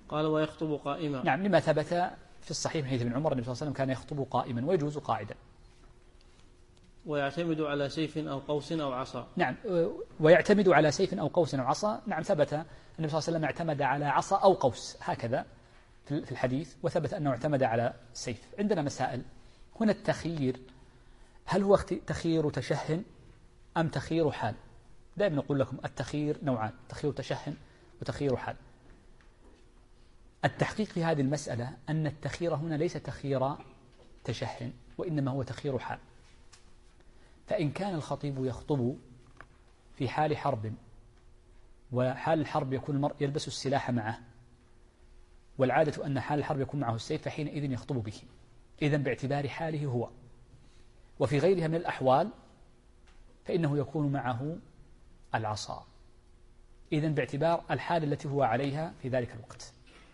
قال ويخطب قائما. نعم، لما ثبت في الصحيح من حديث ابن عمر النبي صلى الله عليه وسلم كان يخطب قائما ويجوز قاعدا. ويعتمد على سيف أو قوس أو عصا. نعم، ويعتمد على سيف أو قوس أو عصا. نعم، ثبت النبي صلى الله عليه وسلم اعتمد على عصا أو قوس هكذا في الحديث، وثبت أنه اعتمد على سيف. عندنا مسائل هنا. التخيير هل هو تخيير تشه أم تخيير حال؟ دائما نقول لكم التخيير نوعان: تخيير تشه وتخيير حال. التحقيق في هذه المسألة أن التخيير هنا ليس تخيير تشه، وإنما هو تخيير حال. فإن كان الخطيب يخطب في حال حرب، وحال الحرب يكون المرء يلبس السلاح معه، والعادة أن حال الحرب يكون معه السيف، فحينئذ يخطب به، إذن باعتبار حاله هو. وفي غيرها من الأحوال فإنه يكون معه العصا، إذن باعتبار الحال التي هو عليها في ذلك الوقت.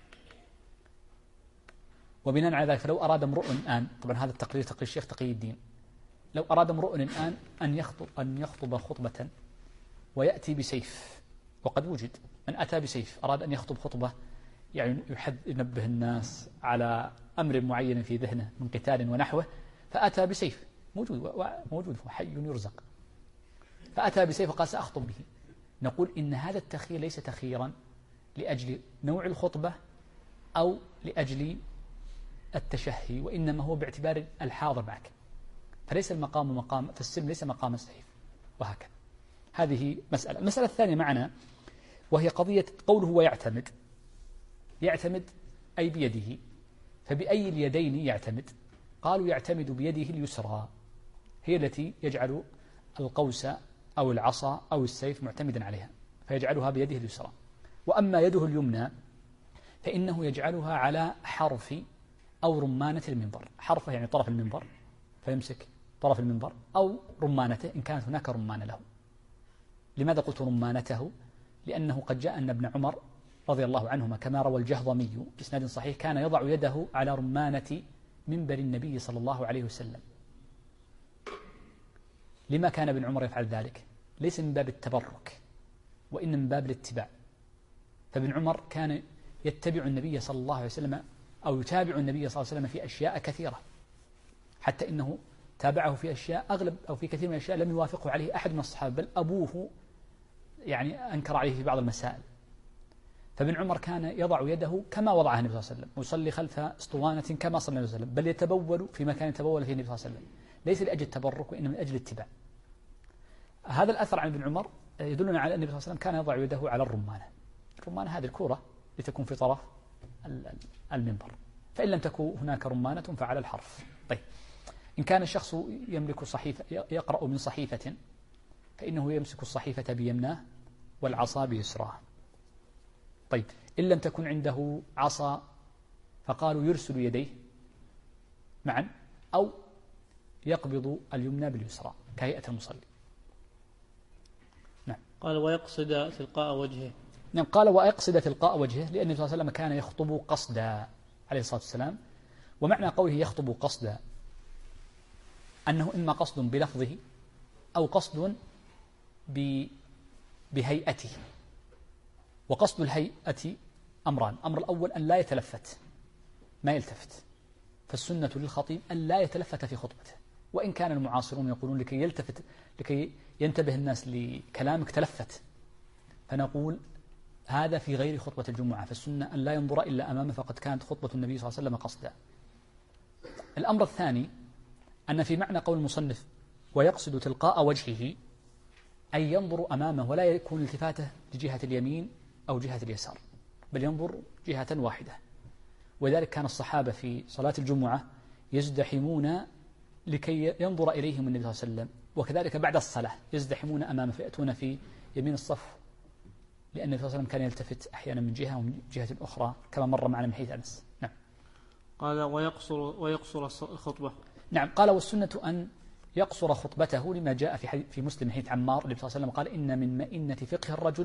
وبناء على ذلك فلو أراد امرؤ الآن، طبعا هذا تقرير الشيخ تقي الدين، لو أراد امرؤ الآن أن يخطب خطبة ويأتي بسيف، وقد وجد من أتى بسيف أراد أن يخطب خطبة يعني ينبه الناس على أمر معين في ذهنه من قتال ونحوه، فأتى بسيف، موجود حي يرزق، فأتى بسيف وقال سأخطب به، نقول إن هذا التخيير ليس تخييرا لأجل نوع الخطبة أو لأجل التشهي، وإنما هو باعتبار الحاضر معك، فليس المقام مقام، فالسلم ليس مقام السيف، وهكذا. هذه مسألة. المسألة الثانية معنا وهي قضية قوله ويعتمد. يعتمد أي بيده، فبأي اليدين يعتمد؟ قالوا يعتمد بيده اليسرى، هي التي يجعل القوس أو العصا أو السيف معتمدا عليها، فيجعلها بيده اليسرى. وأما يده اليمنى فإنه يجعلها على حرف أو رمانة المنبر. حرفه يعني طرف المنبر، فيمسك طرف المنبر، أو رمانته إن كانت هناك رمانة له. لماذا قلت رمانته؟ لأنه قد جاء أن ابن عمر رضي الله عنهما كما روى الجهضمي بإسناد صحيح كان يضع يده على رمانة منبر النبي صلى الله عليه وسلم. لما كان ابن عمر يفعل ذلك؟ ليس من باب التبرك، وإن من باب الاتباع. فابن عمر كان يتبع النبي صلى الله عليه وسلم، أو يتابع النبي صلى الله عليه وسلم في أشياء كثيرة، حتى إنه تابعه في أشياء أغلب أو في كثير من الأشياء لم يوافقه عليه أحد من الصحابة، بل أبوه يعني أنكر عليه في بعض المسائل. فابن عمر كان يضع يده كما وضعها النبي صلى الله عليه وسلم، ويصلي خلف اسطوانة كما صلى النبي صلى الله عليه وسلم، بل يتبول في مكان يتبول فيه النبي صلى الله عليه وسلم، ليس لأجل التبرك وإنما من أجل الاتباع. هذا الأثر عن ابن عمر يدلنا على أن النبي صلى الله عليه وسلم كان يضع يده على الرمانة. الرمانة هذه الكرة لتكون في طرف المنبر، فإن لم تكن هناك رمانة فعلى الحرف. طيب، إن كان الشخص يملك صحيفة يقرأ من صحيفة فإنه يمسك الصحيفة بيمناه والعصا بيسراه. طيب، إن لم تكن عنده عصا فقالوا يرسل يديه معا أو يقبض اليمنى باليسرى كهيئة المصلي. نعم. قال ويقصد تلقاء وجهه. نعم، قال ويقصد تلقاء وجهه، لأن النبي صلى الله عليه وسلم كان يخطب قصدا عليه الصلاة والسلام. ومعنى قوله يخطب قصدا أنه إما قصد بلفظه أو قصد بهيئته. وقصد الهيئة أمران: أمر الأول أن لا يتلفت، ما يلتفت، فالسنة للخطيب أن لا يتلفت في خطبته، وإن كان المعاصرون يقولون لكي ينتبه الناس لكلامك تلفت، فنقول هذا في غير خطبة الجمعة، فالسنة أن لا ينظر إلا أمامه، فقد كانت خطبة النبي صلى الله عليه وسلم قصدا. الأمر الثاني أن في معنى قول المصنف ويقصد تلقاء وجهه أي ينظر أمامه ولا يكون التفاته لجهة اليمين أو جهة اليسار، بل ينظر جهة واحدة. وذلك كان الصحابة في صلاة الجمعة يزدحمون لكي ينظر إليهم النبي صلى الله عليه وسلم، وكذلك بعد الصلاة يزدحمون أمامه فيأتون في يمين الصف، لأن النبي صلى الله عليه وسلم كان يلتفت أحيانا من جهة ومن جهة أخرى كما مر معنا من حديث أنس. نعم. قال ويقصر الخطبة. نعم، قال والسنة أن يقصر خطبته لما جاء في مسلم من حديث عمار النبي صلى الله عليه وسلم قال إن من مئنة فقه الرجل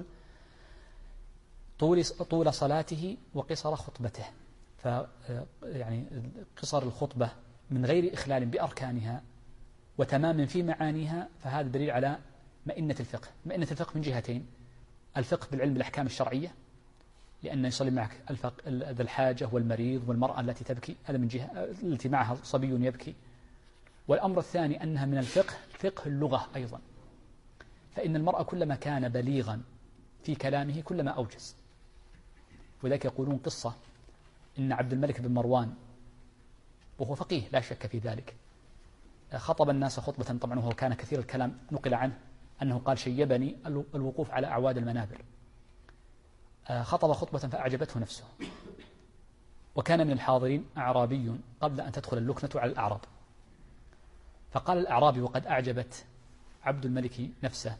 طول صلاته وقصر خطبته. يعني قصر الخطبة من غير إخلال بأركانها وتمام في معانيها، فهذا دليل على مئنة الفقه. مئنة الفقه من جهتين: الفقه بالعلم بالأحكام الشرعية، لأن يصلي معك ذا الحاجة والمريض والمرأة التي تبكي، هذا من جهة التي معها صبي يبكي. والأمر الثاني أنها من الفقه، فقه اللغة أيضا، فإن المرأة كلما كان بليغا في كلامه كلما أوجز. وذلك يقولون قصة إن عبد الملك بن مروان، وهو فقيه لا شك في ذلك، خطب الناس خطبة، طبعا وهو كان كثير الكلام، نقل عنه أنه قال شيبني الوقوف على أعواد المنابر. خطب خطبة فأعجبته نفسه، وكان من الحاضرين أعرابي قبل أن تدخل اللكنة على الأعراب، فقال الأعرابي وقد أعجبت عبد الملك نفسه،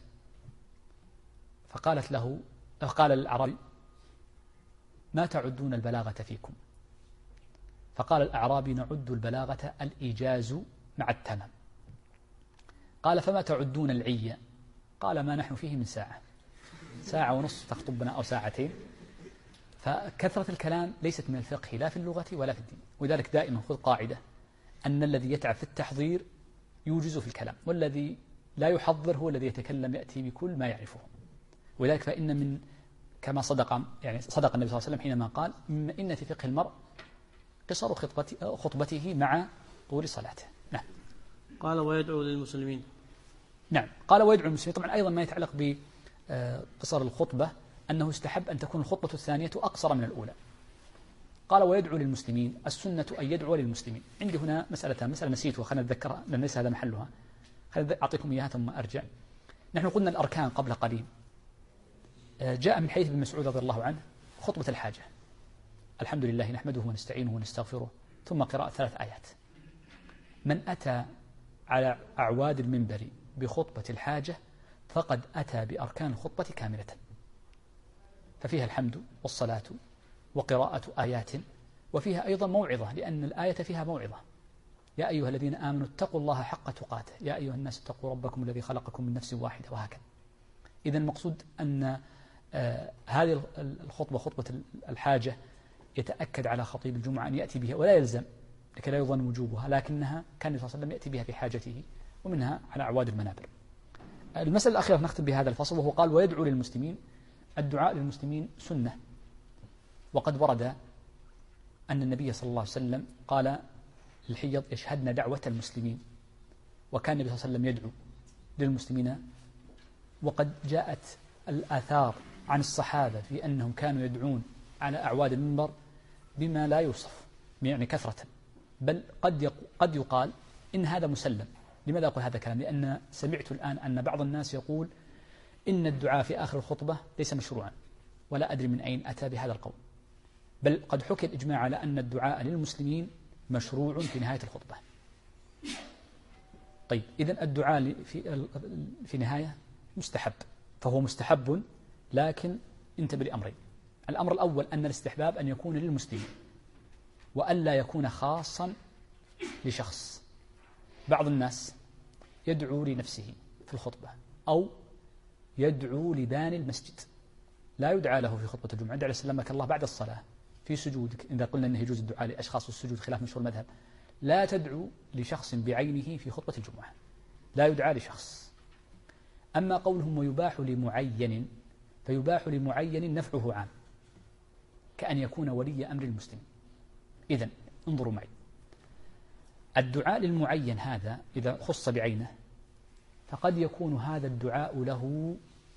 قال الأعرابي ما تعدون البلاغة فيكم؟ فقال الأعرابي نعد البلاغة الإيجاز مع التمام. قال فما تعدون العية؟ قال ما نحن فيه من ساعة ونصف تخطبنا أو ساعتين. فكثرة الكلام ليست من الفقه لا في اللغة ولا في الدين. وذلك دائما خذ قاعدة أن الذي يتعب في التحضير يوجز في الكلام، والذي لا يحضر هو الذي يتكلم يأتي بكل ما يعرفه. وذلك فإن من كما صدق النبي صلى الله عليه وسلم حينما قال إن في فقه المرء قصر خطبته مع طول صلاته. نعم. قال ويدعو للمسلمين. نعم، قال ويدعو للمسلمين. طبعا أيضا ما يتعلق بقصر الخطبة أنه استحب أن تكون الخطبة الثانية أقصر من الأولى. قال ويدعو للمسلمين، السنة أن يدعو للمسلمين. عندي هنا مسألة نسيتها، خلنا نتذكرها لأن ليس هذا محلها، خلنا أعطيكم إياها ثم أرجع. نحن قلنا الأركان قبل قليل. جاء من حديث ابن مسعود رضي الله عنه خطبة الحاجة، الحمد لله نحمده ونستعينه ونستغفره، ثم قراءة 3 آيات. من أتى على أعواد المنبر بخطبة الحاجة فقد أتى بأركان الخطبة كاملة، ففيها الحمد والصلاة وقراءة آيات، وفيها أيضا موعظة، لأن الآية فيها موعظة: يا أيها الذين آمنوا اتقوا الله حق تقاته، يا أيها الناس اتقوا ربكم الذي خلقكم من نفس واحدة، وهكذا. إذن المقصود أن هذه الخطبة، خطبة الحاجة، يتأكد على خطيب الجمعة أن يأتي بها، ولا يلزم لكي لا يظن وجوبها، لكنها كان النبي صلى الله عليه وسلم يأتي بها في حاجته، ومنها على أعواد المنابر. المسألة الأخيرة نختم بهذا الفصل، وهو قال ويدعو للمسلمين. الدعاء للمسلمين سنة، وقد ورد أن النبي صلى الله عليه وسلم قال للحيض يشهدن دعوة المسلمين، وكان النبي صلى الله عليه وسلم يدعو للمسلمين. وقد جاءت الآثار عن الصحابة في أنهم كانوا يدعون على أعواد المنبر بما لا يوصف، يعني كثرة، بل قد يقال إن هذا مسلم. لماذا أقول هذا الكلام؟ لأن سمعت الآن أن بعض الناس يقول إن الدعاء في آخر الخطبة ليس مشروعا، ولا أدري من أين أتى بهذا القول، بل قد حكي الإجماع على أن الدعاء للمسلمين مشروع في نهاية الخطبة. طيب، إذن الدعاء في نهاية مستحب، فهو مستحب، لكن انتبه لأمرين. الأمر الأول أن الاستحباب أن يكون للمسلمين، وألا يكون خاصا لشخص. بعض الناس يدعو لنفسه في الخطبة، أو يدعو لباني المسجد، لا يدعى له في خطبة الجمعة. يدعى سلمك الله بعد الصلاة في سجودك، إذا قلنا أنه يجوز الدعاء لأشخاص السجود خلاف مشهور المذهب. لا تدعو لشخص بعينه في خطبة الجمعة، لا يدعى لشخص. أما قولهم ويباح لمعين، فيباح لمعين نفعه عام، كأن يكون ولي أمر المسلم. إذن انظروا معي، الدعاء للمعين هذا إذا خص بعينه، فقد يكون هذا الدعاء له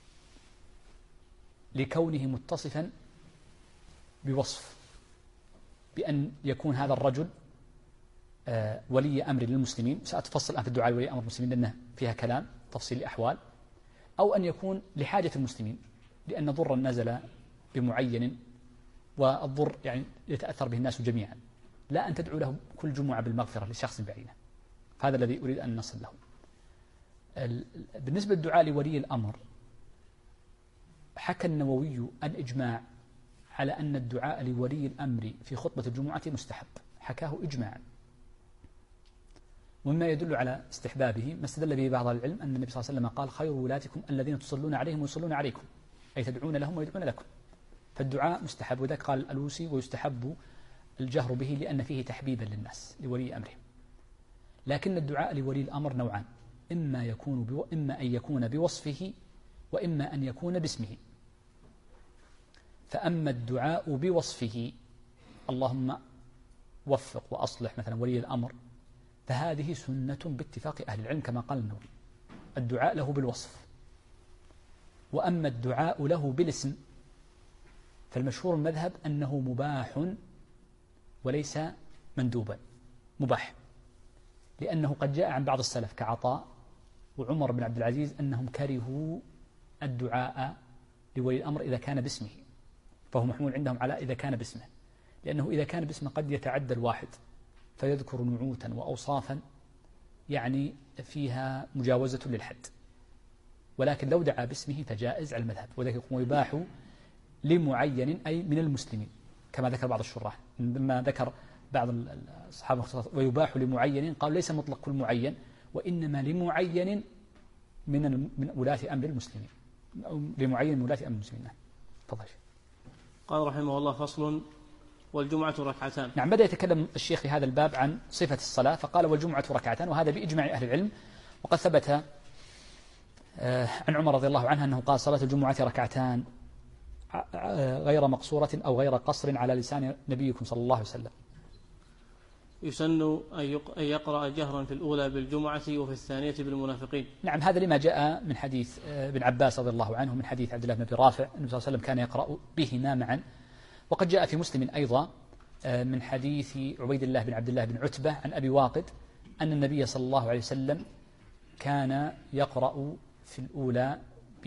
لكونه متصفا بوصف، بأن يكون هذا الرجل ولي أمر للمسلمين. سأتفصل الآن في الدعاء لولي أمر المسلمين لأنه فيها كلام تفصيل الأحوال. أو أن يكون لحاجة المسلمين، لأن ضرا نزل بمعين، والضر يعني يتأثر به الناس جميعا، لا أن تدعو له كل جمعة بالمغفرة لشخص بعينه. هذا الذي أريد أن نصل له. بالنسبة للدعاء لولي الأمر، حكى النووي الإجماع على أن الدعاء لولي الأمر في خطبة الجمعة مستحب، حكاه إجماعا. ومما يدل على استحبابه ما استدل به بعض العلم أن النبي صلى الله عليه وسلم قال خير ولاتكم الذين تصلون عليهم ويصلون عليكم، أي تدعون لهم ويدعون لكم. فالدعاء مستحب، وذلك قال الألوسي ويستحب الجهر به لأن فيه تحبيبا للناس لولي أمرهم. لكن الدعاء لولي الأمر نوعان، إما أن يكون بوصفه، وإما أن يكون باسمه. فأما الدعاء بوصفه اللهم وفق وأصلح مثلا ولي الأمر فهذه سنة باتفاق أهل العلم كما قال النووي، الدعاء له بالوصف. وأما الدعاء له بالاسم فالمشهور المذهب أنه مباح وليس مندوبا، مباح، لأنه قد جاء عن بعض السلف كعطاء وعمر بن عبد العزيز أنهم كرهوا الدعاء لولي الأمر إذا كان باسمه، فهو محمول عندهم على إذا كان باسمه، لأنه إذا كان باسمه قد يتعدى الواحد فيذكر نعوتا وأوصافا يعني فيها مجاوزة للحد، ولكن لو دعا باسمه فجائز على المذهب، وذلك يكون يباح لمعين أي من المسلمين كما ذكر بعض الشراح. لما ذكر بعض الصحابة ويباح لمعين قالوا ليس مطلق كل معين، وإنما لمعين من ولاة أمر المسلمين، لمعين من ولاة أمر المسلمين. تفضل. قال رحمه الله: فصل: والجمعة ركعتان. نعم، بدأ يتكلم الشيخ في هذا الباب عن صفة الصلاة فقال: والجمعة ركعتان، وهذا بإجماع أهل العلم. وقد ثبت عن عمر رضي الله عنه أنه قال: صلاة الجمعة ركعتان غير مقصورة أو غير قصر على لسان نبيكم صلى الله عليه وسلم. يسن أن يقرأ جهرا في الأولى بالجمعة وفي الثانية بالمنافقين. نعم، هذا لما جاء من حديث ابن عباس رضي الله عنه من حديث عبد الله بن أبي رافع النبي صلى الله عليه وسلم كان يقرأ بهما معا. وقد جاء في مسلم أيضا من حديث عبيد الله بن عبد الله بن عتبة عن أبي واقد أن النبي صلى الله عليه وسلم كان يقرأ في الأولى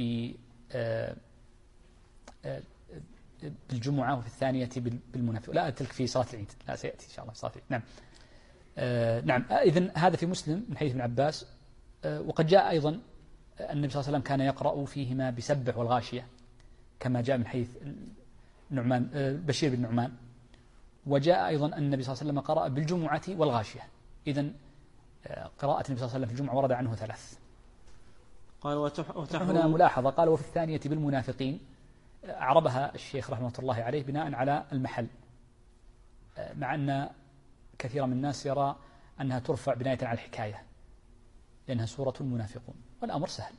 بالجمعة وفي الثانية بالمنافق. لا تلك في صلاة العيد، لا سيأتي إن شاء الله في صلاة العيد. نعم. نعم، إذن هذا في مسلم من حديث ابن عباس. وقد جاء أيضا النبي صلى الله عليه وسلم كان يقرأ فيهما بسبح والغاشية كما جاء من حديث نعمان بشير بن نعمان. وجاء أيضا أن النبي صلى الله عليه وسلم قرأ بالجمعة والغاشية. إذن قراءة النبي صلى الله عليه وسلم في الجمعة ورد عنه 3. قال هنا ملاحظة، قال: وفي الثانية بالمنافقين، أعربها الشيخ رحمة الله عليه بناء على المحل، مع أن كثير من الناس يرى أنها ترفع بناية على الحكاية لأنها سورة المنافقون، والأمر سهل.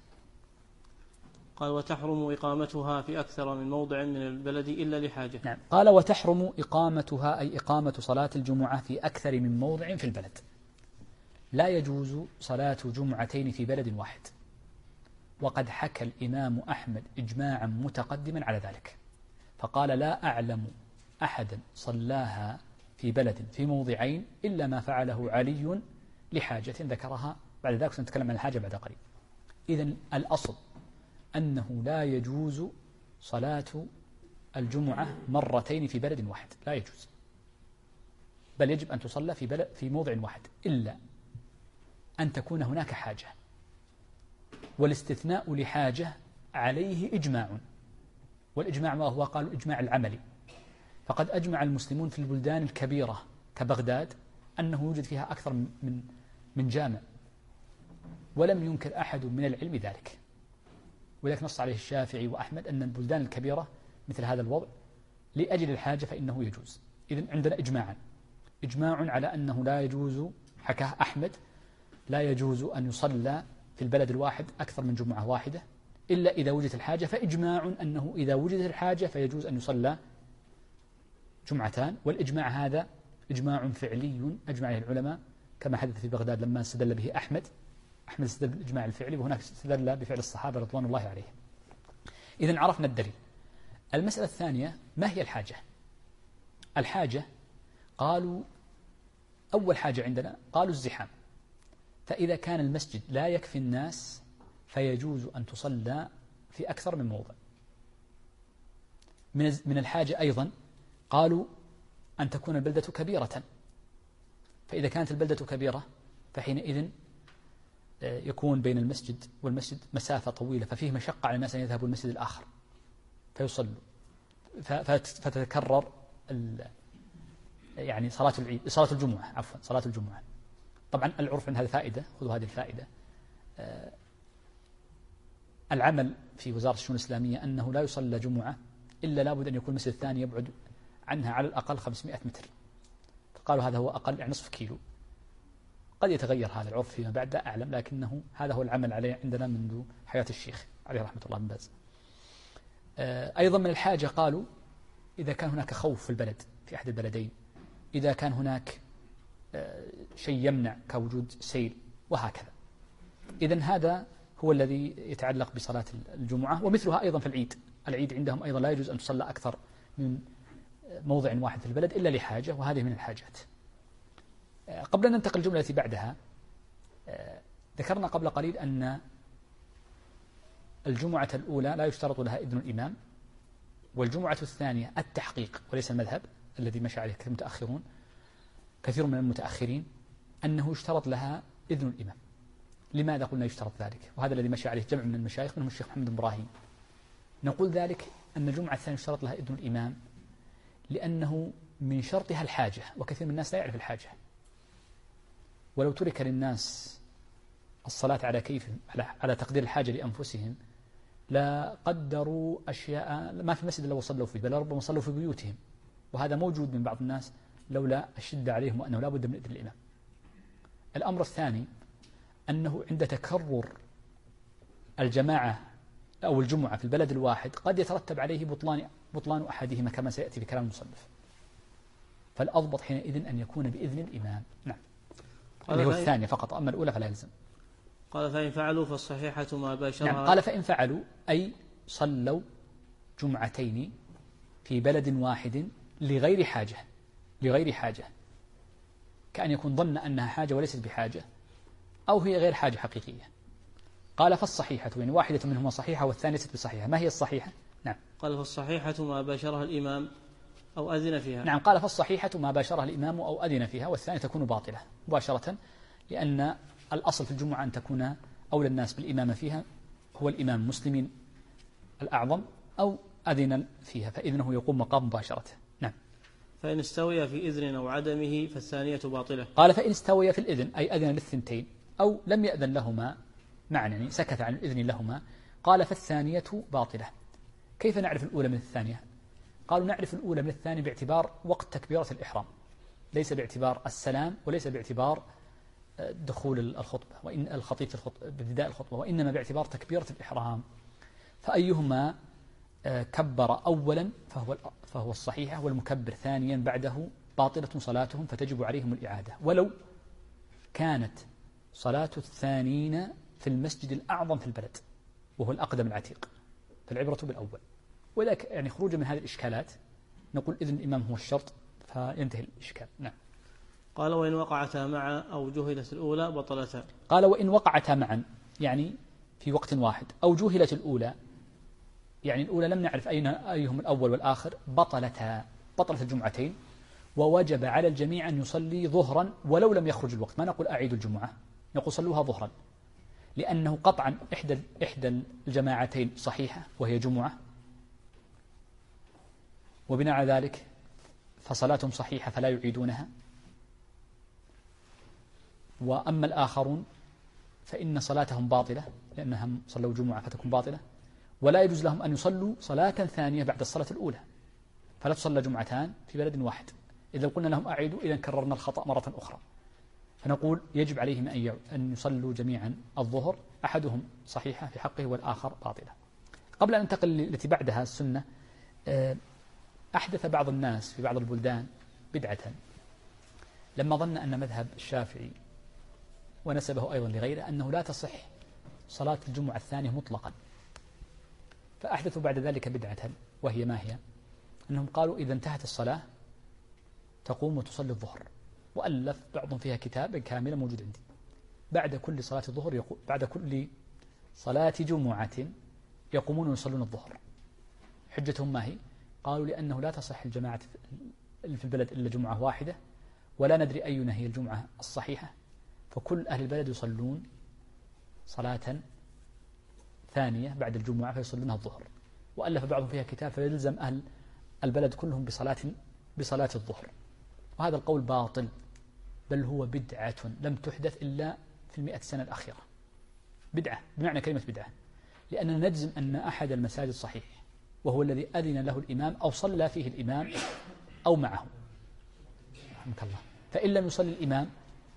قال: وتحرم إقامتها في أكثر من موضع من البلد إلا لحاجة. نعم، قال: وتحرم إقامتها أي إقامة صلاة الجمعة في أكثر من موضع في البلد. لا يجوز صلاة جمعتين في بلد واحد، وقد حكى الإمام أحمد إجماعا متقدما على ذلك، فقال: لا أعلم أحدا صلاها في بلد في موضعين إلا ما فعله علي لحاجة ذكرها بعد ذلك، سنتكلم عن الحاجة بعد قليل. إذن الأصل أنه لا يجوز صلاة الجمعة مرتين في بلد واحد، لا يجوز، بل يجب أن تصلى في موضع واحد إلا أن تكون هناك حاجة، والاستثناء لحاجة عليه إجماع، والإجماع ما هو؟ قالوا إجماع العملي. فقد أجمع المسلمون في البلدان الكبيرة كبغداد أنه يوجد فيها أكثر من جامع، ولم ينكر أحد من العلم ذلك، ولذلك نص عليه الشافعي وأحمد أن البلدان الكبيرة مثل هذا الوضع لأجل الحاجة فإنه يجوز. إذن عندنا إجماع على أنه لا يجوز، حكاه أحمد، لا يجوز أن يصلى في البلد الواحد أكثر من جمعة واحدة إلا إذا وجدت الحاجة، فإجماع أنه إذا وجدت الحاجة فيجوز أن يصلى جمعتان. والإجماع هذا إجماع فعلي أجمع عليه العلماء كما حدث في بغداد لما استدل به أحمد استدل بالإجماع الفعلي، وهناك استدل بفعل الصحابة رضوان الله عليهم. إذن عرفنا الدليل. المسألة الثانية: ما هي الحاجة؟ الحاجة قالوا أول حاجة عندنا قالوا الزحام، فإذا كان المسجد لا يكفي الناس فيجوز أن تصلى في أكثر من موضع. من الحاجة أيضا قالوا أن تكون البلدة كبيرة، فإذا كانت البلدة كبيرة فحينئذ يكون بين المسجد والمسجد مسافة طويلة، ففيه مشقة على الناس أن يذهبوا المسجد الآخر فيصلوا، فتتكرر يعني صلاة الجمعة. طبعا العرف عند هذه فائدة، خذوا هذه الفائدة. العمل في وزارة الشؤون الإسلامية أنه لا يصلى جمعة إلا لابد أن يكون المسجد الثاني يبعد عنها على الأقل 500 متر، فقالوا هذا هو أقل، يعني نصف كيلو. قد يتغير هذا العرف فيما بعد لا أعلم، لكنه هذا هو العمل عليه عندنا منذ حياة الشيخ عليه رحمة الله بن باز. أيضا من الحاجة قالوا إذا كان هناك خوف في البلد في أحد البلدين، إذا كان هناك شيء يمنع كوجود سيل وهكذا. إذن هذا هو الذي يتعلق بصلاة الجمعة. ومثلها أيضا في العيد عندهم أيضا لا يجوز أن تصلى أكثر من موضع واحد في البلد إلا لحاجة، وهذه من الحاجات. قبل أن ننتقل الجملة التي بعدها، ذكرنا قبل قليل أن الجمعة الأولى لا يشترط لها إذن الإمام، والجمعة الثانية التحقيق وليس المذهب الذي مشى عليه كثير من المتأخرين أنه يشترط لها إذن الإمام. لماذا قلنا يشترط ذلك؟ وهذا الذي مشى عليه جمع من المشايخ منهم الشيخ محمد بن إبراهيم. نقول ذلك أن الجمعة الثانية يشترط لها إذن الإمام لأنه من شرطها الحاجة، وكثير من الناس لا يعرف الحاجة. ولو ترك للناس الصلاة على كيفهم على تقدير الحاجة لأنفسهم لا قدروا أشياء ما في المسجد لو صلوا فيه، بل ربما صلوا في بيوتهم، وهذا موجود من بعض الناس لولا الشدة عليهم وأنه لا بد من إذن الإمام. الأمر الثاني أنه عند تكرر الجماعة أو الجمعة في البلد الواحد قد يترتب عليه بطلان أحدهما كما سيأتي في كلام المصنف، فالأضبط حينئذ أن يكون بإذن الإمام. نعم، اللي هو الثانية فقط، أما الأولى فلا يلزم. قال فإن فعلوا فالصحيحة ما باشرها. نعم، قال فإن فعلوا أي صلوا جمعتين في بلد واحد لغير حاجة، كأن يكون ظن أنها حاجة وليست بحاجة، أو هي غير حاجة حقيقية. قال فالصحيحة، يعني واحدة منهما صحيحة والثانية ليست بصحيحة. ما هي الصحيحة؟ نعم، قال فالصحيحة ما باشرها الإمام أو أذن فيها. نعم، قال فالصحيحة ما باشرها الإمام أو أذن فيها، والثانية تكون باطلة مباشرة، لأن الأصل في الجمعة أن تكون أولى الناس بالإمامة فيها هو الإمام المسلمين الأعظم، أو أذن فيها فإذنه يقوم مقام مباشرة. نعم. فإن استوي في إذن أو عدمه فالثانية باطلة. قال فإن استوي في الإذن أي أذن للثنتين أو لم يأذن لهما، يعني سكت عن الإذن لهما، قال فالثانية باطلة. كيف نعرف الأولى من الثانية؟ قالوا نعرف الأولى من الثانية باعتبار وقت تكبيرة الإحرام، ليس باعتبار السلام وليس باعتبار دخول الخطبة وإن الخطيب في الخطبة بابتداء الخطبة، وإنما باعتبار تكبيرة الإحرام. فأيهما كبر أولا فهو الصحيحة، والمكبر ثانيا بعده باطلة صلاتهم فتجب عليهم الإعادة، ولو كانت صلاة الثانين في المسجد الأعظم في البلد وهو الأقدم العتيق، فالعبرة بالأول. ولذلك يعني خروجا من هذه الإشكالات نقول إذن الإمام هو الشرط فينتهي الإشكال. نعم. قال وإن وقعتا معا أو جهلت الأولى بطلتا. قال وإن وقعتا معا يعني في وقت واحد، أو جهلت الأولى يعني الأولى لم نعرف أيهم الأول والآخر، بطلت الجمعتين، ووجب على الجميع أن يصلي ظهرا ولو لم يخرج الوقت. ما نقول أعيد الجمعة، نقول صلوها ظهرا، لأنه قطعا إحدى الجماعتين صحيحة وهي جمعة، وبناء على ذلك فصلاتهم صحيحة فلا يعيدونها. وأما الآخرون فإن صلاتهم باطلة لأنهم صلوا جمعة فتكون باطلة، ولا يجوز لهم أن يصلوا صلاة ثانية بعد الصلاة الأولى، فلا تصلى جمعتان في بلد واحد. إذا قلنا لهم أعيدوا إذا كررنا الخطأ مرة أخرى، فنقول يجب عليهم أن يصلوا جميعا الظهر، أحدهم صحيحة في حقه والآخر باطلة. قبل أن ننتقل التي بعدها السنة، أحدث بعض الناس في بعض البلدان بدعة لما ظن أن مذهب الشافعي ونسبه أيضا لغيره أنه لا تصح صلاة الجمعة الثانية مطلقا، فأحدثوا بعد ذلك بدعة، وهي ما هي؟ أنهم قالوا إذا انتهت الصلاة تقوم وتصلي الظهر، وألف بعضهم فيها كتاب كامل موجود عندي، بعد كل صلاة الظهر بعد كل صلاة جمعة يقومون ويصلون الظهر. حجتهم ما هي؟ قالوا لأنه لا تصح الجماعة في البلد إلا جمعة واحدة، ولا ندري أينا هي الجمعة الصحيحة، فكل أهل البلد يصلون صلاة ثانية بعد الجمعة فيصلونها الظهر، وألف بعضهم فيها كتاب فيلزم أهل البلد كلهم بصلاة الظهر. وهذا القول باطل، بل هو بدعة لم تحدث إلا في 100 سنة الأخيرة. بدعة بمعنى كلمة بدعة، لأننا نجزم أن أحد المساجد صحيح وهو الذي أذن له الإمام أو صلى فيه الإمام أو معه، رحمك الله. فإن لم يصلي الإمام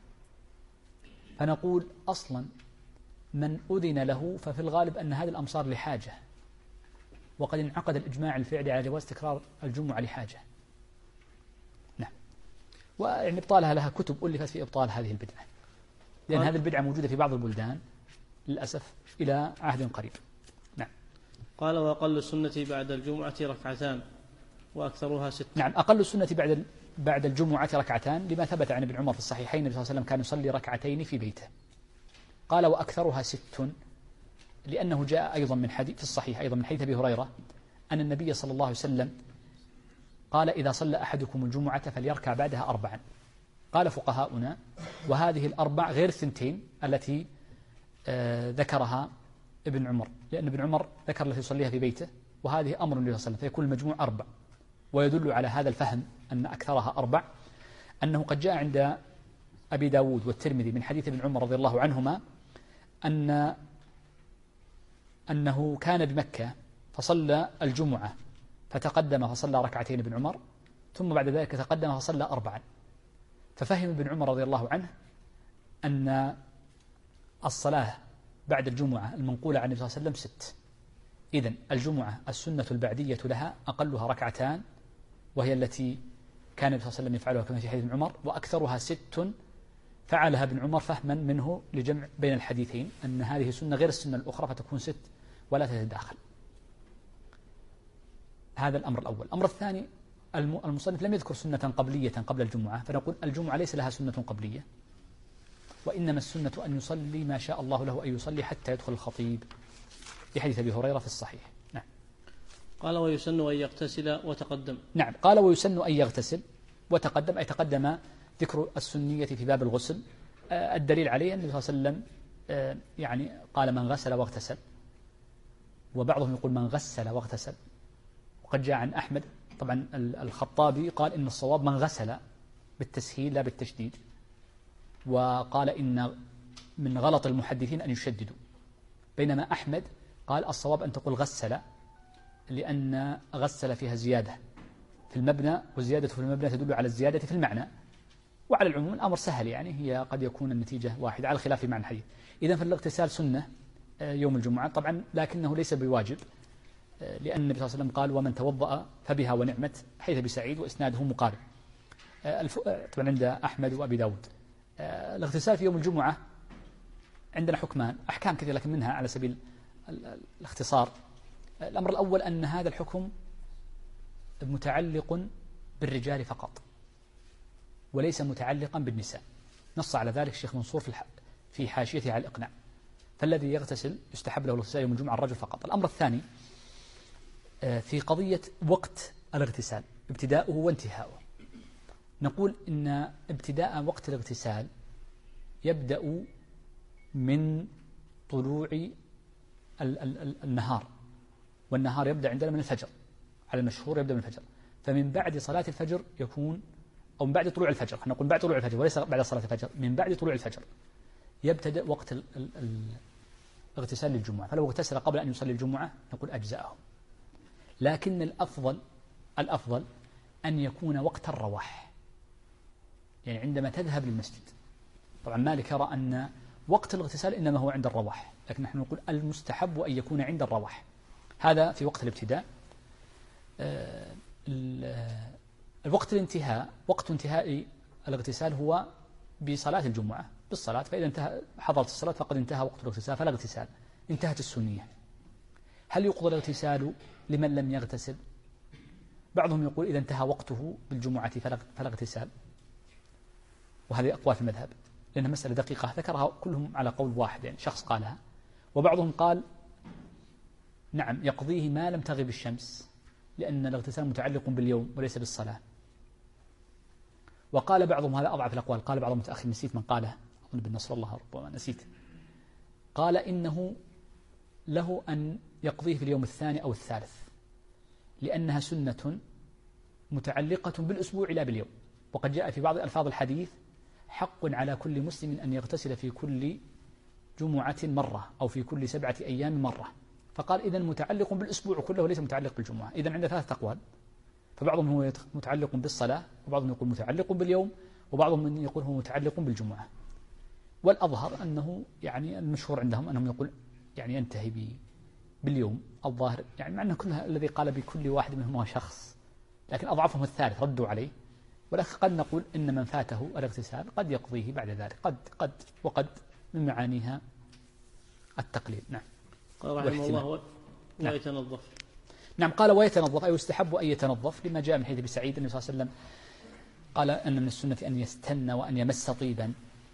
فنقول أصلا من أذن له ففي الغالب أن هذه الأمصار لحاجة، وقد انعقد الإجماع الفعلي على جواز تكرار الجمعة لحاجة. نعم. ويعني إبطالها لها كتب ألفت في إبطال هذه البدعة، لأن هذه البدعة موجودة في بعض البلدان للأسف إلى عهد قريب. نعم. قال: وأقل السنة بعد الجمعة ركعتان وأكثرها 6. نعم، أقل السنة بعد الجمعة ركعتان، لما ثبت عن ابن عمر في الصحيحين النبي صلى الله عليه وسلم كان يصلي ركعتين في بيته. قال: وأكثرها 6، لأنه جاء أيضا من حديث في الصحيح أيضا من حديث أبي هريرة أن النبي صلى الله عليه وسلم قال: إذا صلى أحدكم الجمعة فليركع بعدها 4. قال فقهاؤنا: وهذه الأربع غير الثنتين التي ذكرها ابن عمر، لأن ابن عمر ذكر التي يصليها في بيته، وهذه أمر النبي صلى الله عليه وسلم، فيكون المجموع 4. ويدل على هذا الفهم أن أكثرها 4 أنه قد جاء عند أبي داود والترمذي من حديث ابن عمر رضي الله عنهما أنه كان بمكة فصلى الجمعة فتقدم فصلى ركعتين ابن عمر، ثم بعد ذلك تقدم فصلى 4. ففهم ابن عمر رضي الله عنه أن الصلاة بعد الجمعة المنقولة عن النبي صلى الله عليه وسلم 6. إذن الجمعة السنة البعدية لها أقلها ركعتان، وهي التي كان النبي صلى الله عليه وسلم يفعلها كما في حديث ابن عمر، وأكثرها 6 فعلها ابن عمر فهما منه لجمع بين الحديثين، أن هذه سنة غير السنة الأخرى فتكون 6 ولا تتداخل. هذا الأمر الأول. الأمر الثاني، المصنف لم يذكر سنة قبلية قبل الجمعة، فنقول الجمعة ليس لها سنة قبلية، وإنما السنة أن يصلي ما شاء الله له أن يصلي حتى يدخل الخطيب، في حديث أبي هريرة في الصحيح. نعم. قال: ويسن أن يغتسل وتقدم. نعم. قال: ويسن أن يغتسل وتقدم، أي تقدم ذكر السنية في باب الغسل. الدليل عليه أن النبي صلى الله عليه وسلم يعني قال: من غسل واغتسل، وبعضهم يقول من غسل واغتسل. وقد جاء عن أحمد، طبعا الخطابي قال إن الصواب من غسل بالتسهيل لا بالتشديد، وقال إن من غلط المحدثين أن يشددوا، بينما أحمد قال الصواب أن تقول غسل، لأن غسل فيها زيادة في المبنى، والزيادة في المبنى تدل على الزيادة في المعنى. وعلى العموم الأمر سهل، يعني هي قد يكون النتيجة واحدة على الخلاف في معنى الحديث. إذن فالاغتسال سنة يوم الجمعة طبعا، لكنه ليس بواجب، لأن النبي صلى الله عليه وسلم قال: ومن توضأ فبها ونعمت، حيث بسعيد وإسناده مقارب. طبعا عند أحمد وأبي داود. الاغتسال في يوم الجمعة عندنا حكمان، أحكام كثيرة لكن منها على سبيل الاختصار. الأمر الأول أن هذا الحكم متعلق بالرجال فقط وليس متعلقا بالنساء، نص على ذلك الشيخ منصور في حاشيته على الإقناع. فالذي يغتسل يستحب له الاغتسال يوم الجمعة الرجل فقط. الأمر الثاني في قضية وقت الاغتسال، ابتداؤه وانتهاؤه. نقول إن ابتداء وقت الاغتسال يبدأ من طلوع النهار، والنهار يبدأ عندنا من الفجر، على المشهور يبدأ من الفجر. فمن بعد صلاة الفجر يكون، أو من بعد طلوع الفجر، نقول بعد طلوع الفجر وليس بعد صلاة الفجر، من بعد طلوع الفجر يبتدأ وقت الاغتسال للجمعة. فلو اغتسل قبل أن يصلي الجمعة نقول أجزاءه، لكن الأفضل أن يكون وقت الرواح، يعني عندما تذهب للمسجد. طبعا مالك يرى أن وقت الاغتسال إنما هو عند الرواح، لكن نحن نقول المستحب أن يكون عند الرواح. هذا في وقت الابتداء. الوقت الانتهاء، وقت انتهاء الاغتسال هو بصلاة الجمعة، بالصلاة. فإذا حضرت الصلاة فقد انتهى وقت الاغتسال، فلا اغتسال، انتهت السنية. هل يقضى الاغتسال لمن لم يغتسل؟ بعضهم يقول إذا انتهى وقته بالجمعة فلا اغتسال، وهذه أقوال في المذهب، لأنها مسألة دقيقة ذكرها كلهم على قول واحد، يعني شخص قالها. وبعضهم قال نعم يقضيه ما لم تغب الشمس، لأن الاغتسال متعلق باليوم وليس بالصلاة. وقال بعضهم، هذا أضعف الأقوال، قال بعض المتأخر، نسيت من قاله، أظن بن نصر الله ربما نسيت، قال إنه له أن يقضيه في اليوم الثاني أو الثالث، لأنها سنة متعلقة بالأسبوع لا باليوم. وقد جاء في بعض ألفاظ الحديث حق على كل مسلم أن يغتسل في كل جمعة مرة أو في كل 7 أيام مرة. فقال إذن متعلق بالأسبوع كله ليس متعلق بالجمعة. إذن عند 3 أقوال، فبعضهم هو متعلق بالصلاة، وبعضهم يقول متعلق باليوم، وبعضهم يقول هو متعلق بالجمعة. والأظهر أنه يعني المشهور عندهم أنهم يقول يعني ينتهي باليوم الظاهر، يعني مع أن كلها الذي قال بكل واحد منهم هو شخص، لكن أضعفهم الثالث ردوا عليه. ولكن قد نقول إن من فاته الاغتسال قد يقضيه بعد ذلك، وقد من معانيها التقليل. نعم. قال رحمه الله ويتنظف. نعم، قال ويتنظف أي يستحب أن يتنظف، لما جاء من حديث أبي سعيد النبي صلى الله عليه وسلم قال أن من السنة أن يستن وأن يمس طيبا.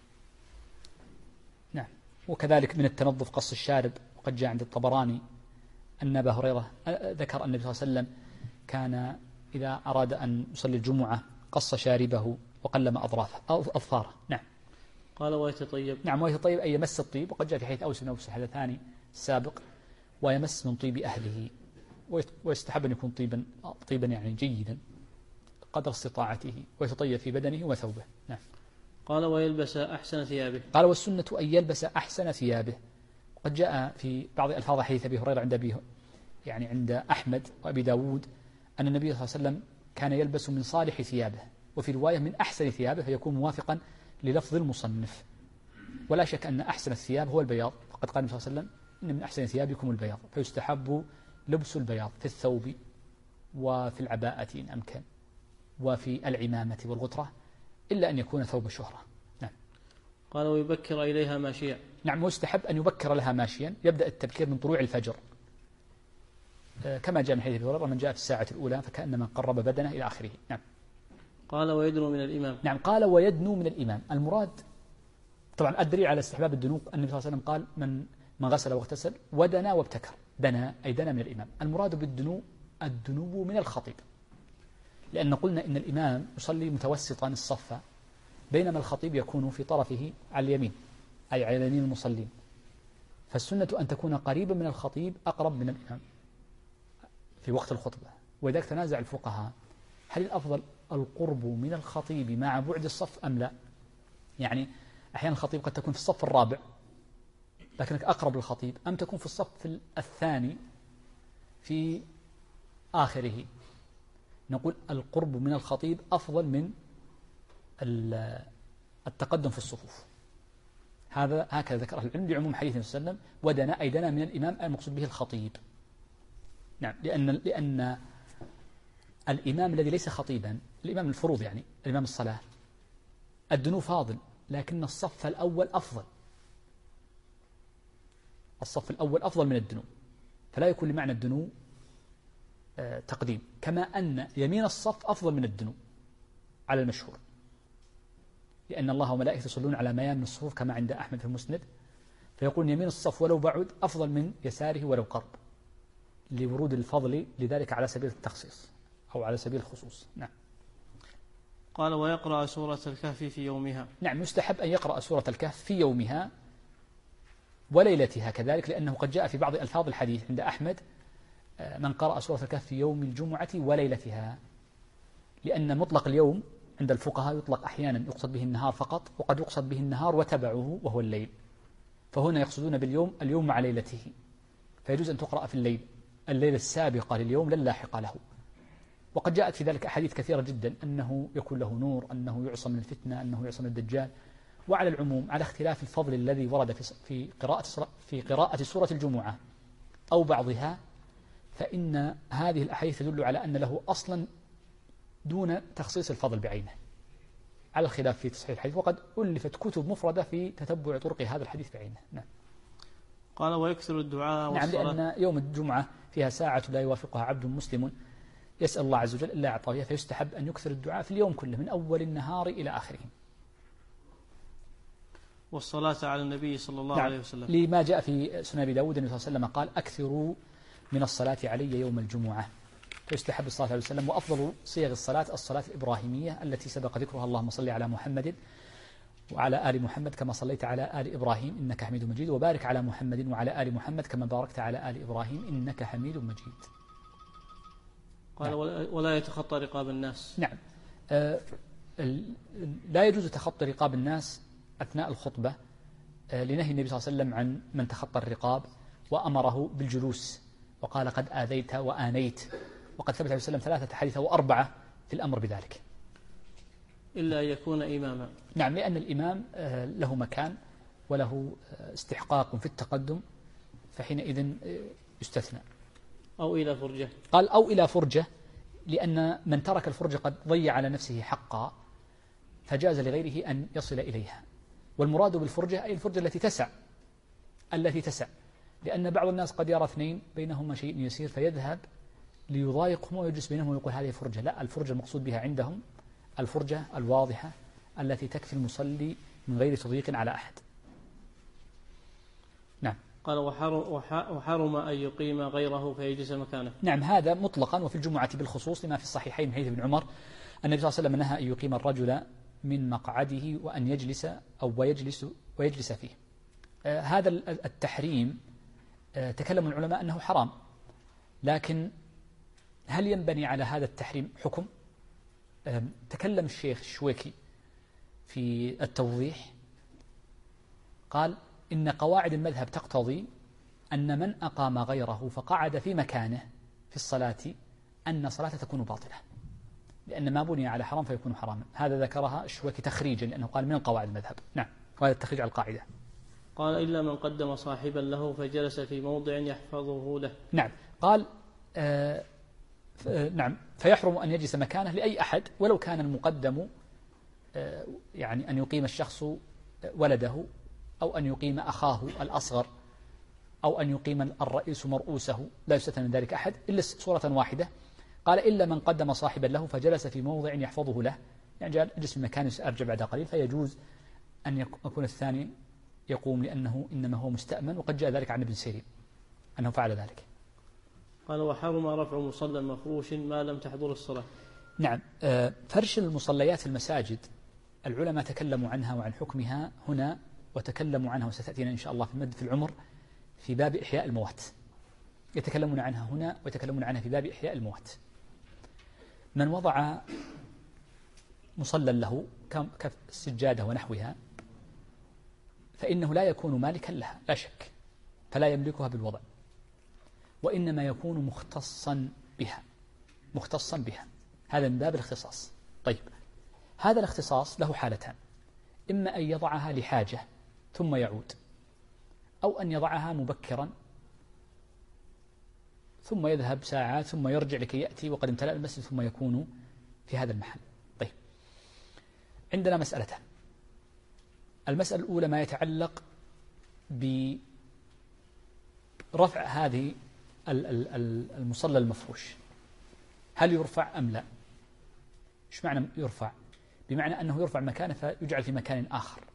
نعم. وكذلك من التنظف قص الشارب، وقد جاء عند الطبراني أن أبا هريرة ذكر أن النبي صلى الله عليه وسلم كان إذا أراد أن يصلي الجمعة قص شاربه وقلم أظفاره. نعم. قال ويتطيب. نعم، ويتطيب أي يمس الطيب، وقد جاء في حديث أوس بن أوس الحدثاني السابق ويمس من طيب أهله، ويستحب أن يكون طيبا يعني جيدا قدر استطاعته، ويتطيب في بدنه وثوبه. نعم. قال ويلبس أحسن ثيابه. قال والسنة أن يلبس أحسن ثيابه. وقد جاء في بعض ألفاظ حديث أبي هريرة عند أحمد وأبي داود أن النبي صلى الله عليه وسلم كان يلبس من صالح ثيابه، وفي رواية من أحسن ثيابه، فيكون موافقا للفظ المصنف. ولا شك أن أحسن الثياب هو البياض، فقد قال النبي صلى الله عليه وسلم إن من أحسن ثيابكم البياض، فيستحب لبس البياض في الثوب وفي العباءة إن أمكن، وفي العمامة والغترة، إلا أن يكون ثوب شهرة. نعم. قال ويبكر إليها ماشيا. نعم، ويستحب أن يبكر لها ماشيا، يبدأ التبكير من طلوع الفجر، كما جاء من حديث أبي هريرة من جاء في الساعة الأولى فكأنما قرب بدنه إلى آخره. نعم. قال ويدنو من الإمام. نعم، قال ويدنو من الإمام. المراد طبعا الدليل على استحباب الدنو أن النبي صلى الله عليه وسلم قال من غسل واغتسل ودنا وابتكر. دنا أي دنا من الإمام. المراد بالدنو الدنو من الخطيب، لأن قلنا إن الإمام يصلي متوسطا الصف، بينما الخطيب يكون في طرفه على اليمين، أي على يمين المصلين، فالسنة أن تكون قريبا من الخطيب أقرب من الإمام في وقت الخطبة. ولذلك تنازع الفقهاء هل الأفضل القرب من الخطيب مع بعد الصف أم لا؟ يعني أحيانا الخطيب قد تكون في الصف الرابع لكنك أقرب للخطيب، أم تكون في الصف الثاني في آخره. نقول القرب من الخطيب أفضل من التقدم في الصفوف. هكذا ذكر أهل العلم بعموم حديث النبي صلى الله عليه وسلم ودنا أي دنا من الإمام المقصود به الخطيب. نعم، لأن الإمام الذي ليس خطيبا، الإمام الفروض يعني الإمام الصلاة، الدنو فاضل، لكن الصف الأول أفضل. الصف الأول أفضل من الدنو، فلا يكون لمعنى الدنو تقديم، كما أن يمين الصف أفضل من الدنو على المشهور، لأن الله وملائكته يصلون على ميامن الصفوف كما عند أحمد في المسند، فيقول يمين الصف ولو بعد أفضل من يساره ولو قرب، لورود الفضل لذلك على سبيل التخصيص أو على سبيل الخصوص. نعم. قال ويقرأ سورة الكهف في يومها. نعم، يستحب أن يقرأ سورة الكهف في يومها وليلتها كذلك، لأنه قد جاء في بعض ألفاظ الحديث عند أحمد من قرأ سورة الكهف في يوم الجمعة وليلتها، لأن مطلق اليوم عند الفقهاء يطلق أحيانا يقصد به النهار فقط، وقد يقصد به النهار وتبعه وهو الليل، فهنا يقصدون باليوم اليوم مع ليلته، فيجوز أن تقرأ في الليلة السابقة لليوم لا اللاحقة له. وقد جاءت في ذلك أحاديث كثيرة جدا أنه يكون له نور، أنه يعصم من الفتنة، أنه يعصم من الدجال. وعلى العموم على اختلاف الفضل الذي ورد في قراءة سورة الجمعة أو بعضها، فإن هذه الأحاديث تدل على أن له أصلا دون تخصيص الفضل بعينه، على الخلاف في تصحيح الحديث، وقد ألفت كتب مفردة في تتبع طرق هذا الحديث بعينه. نعم. قال ويكثر الدعاء والصلاة. نعم، لأن يوم الجمعة فيها ساعة لا يوافقها عبد مسلم يسأل الله عز وجل إلا أعطاه، فيستحب أن يكثر الدعاء في اليوم كله من أول النهار إلى آخره. والصلاة على النبي صلى الله عليه وسلم، لما جاء في سنن أبي داود النبي صلى الله عليه وسلم قال أكثروا من الصلاة علي يوم الجمعة، فيستحب الصلاة عليه وسلم. وأفضل صيغ الصلاة الإبراهيمية التي سبق ذكرها، اللهم صل على محمد وعلى آل محمد كما صليت على آل إبراهيم إنك حميد مجيد، وبارك على محمد وعلى آل محمد كما باركت على آل إبراهيم إنك حميد مجيد. قال نعم. ولا يتخطى رقاب الناس. نعم، لا يجوز تخطي رقاب الناس أثناء الخطبة، لنهي النبي صلى الله عليه وسلم عن من تخطى الرقاب، وأمره بالجلوس وقال قد آذيت وآنيت، وقد ثبت عليه وسلم 3 حديث و4 في الأمر بذلك، إلا أن يكون إماما. نعم، لأن الإمام له مكان وله استحقاق في التقدم، فحينئذ يستثنى. أو إلى فرجة. قال أو إلى فرجة، لأن من ترك الفرجة قد ضيع على نفسه حقا، فجاز لغيره أن يصل إليها. والمراد بالفرجة أي الفرجة التي تسع، لأن بعض الناس قد يرى اثنين بينهما شيء يسير فيذهب ليضايقهم ويجلس بينهم ويقول هذه فرجة. لا، الفرجة المقصود بها عندهم الفرجة الواضحة التي تكفي المصلي من غير تضييق على أحد. نعم. قال وحرم أن يقيم غيره فيجلس مكانه. نعم، هذا مطلقا، وفي الجمعة بالخصوص لما في الصحيحين من حديث ابن عمر النبي صلى الله عليه وسلم نهى أن يقيم الرجل من مقعده وأن يجلس أو ويجلس فيه. هذا التحريم تكلم العلماء أنه حرام، لكن هل ينبني على هذا التحريم حكم؟ تكلم الشيخ الشويكي في التوضيح، قال إن قواعد المذهب تقتضي أن من أقام غيره فقعد في مكانه في الصلاة أن صلاته تكون باطلة، لأن ما بني على حرام فيكون حراما. هذا ذكرها الشويكي تخريجا لأنه قال من قواعد المذهب. نعم، وهذا التخريج على القاعدة. قال إلا من قدم صاحبا له فجلس في موضع يحفظه له. نعم، قال نعم، فيحرم أن يجلس مكانه لأي أحد ولو كان المقدم يعني أن يقيم الشخص ولده، أو أن يقيم أخاه الأصغر، أو أن يقيم الرئيس مرؤوسه، لا يستثنى من ذلك أحد إلا صورة واحدة. قال إلا من قدم صاحبا له فجلس في موضع يحفظه له، يعني جلس في مكان أرجع بعد قليل، فيجوز أن يكون الثاني يقوم لأنه إنما هو مستأمن، وقد جاء ذلك عن ابن سيرين أنه فعل ذلك. قال وحرم رفع مصلى مفروش ما لم تحضر الصلاة. نعم، فرش المصليات في المساجد العلماء تكلموا عنها وعن حكمها هنا، وتكلموا عنها وستأتينا إن شاء الله في مد في العمر في باب إحياء الموات، يتكلمون عنها هنا ويتكلمون عنها في باب إحياء الموات. من وضع مصلى له كالسجادة ونحوها فإنه لا يكون مالكا لها لا شك، فلا يملكها بالوضع، وإنما يكون مختصا بها، هذا من باب الاختصاص. طيب، هذا الاختصاص له حالتان: إما أن يضعها لحاجة ثم يعود، أو أن يضعها مبكرا ثم يذهب ساعات ثم يرجع لكي يأتي وقد امتلأ المسجد ثم يكون في هذا المحل. طيب، عندنا مسألتان. المسألة الأولى ما يتعلق برفع هذه المصلى المفروش، هل يرفع أم لا؟ إيش معنى يرفع؟ بمعنى أنه يرفع مكانه فيجعل في مكان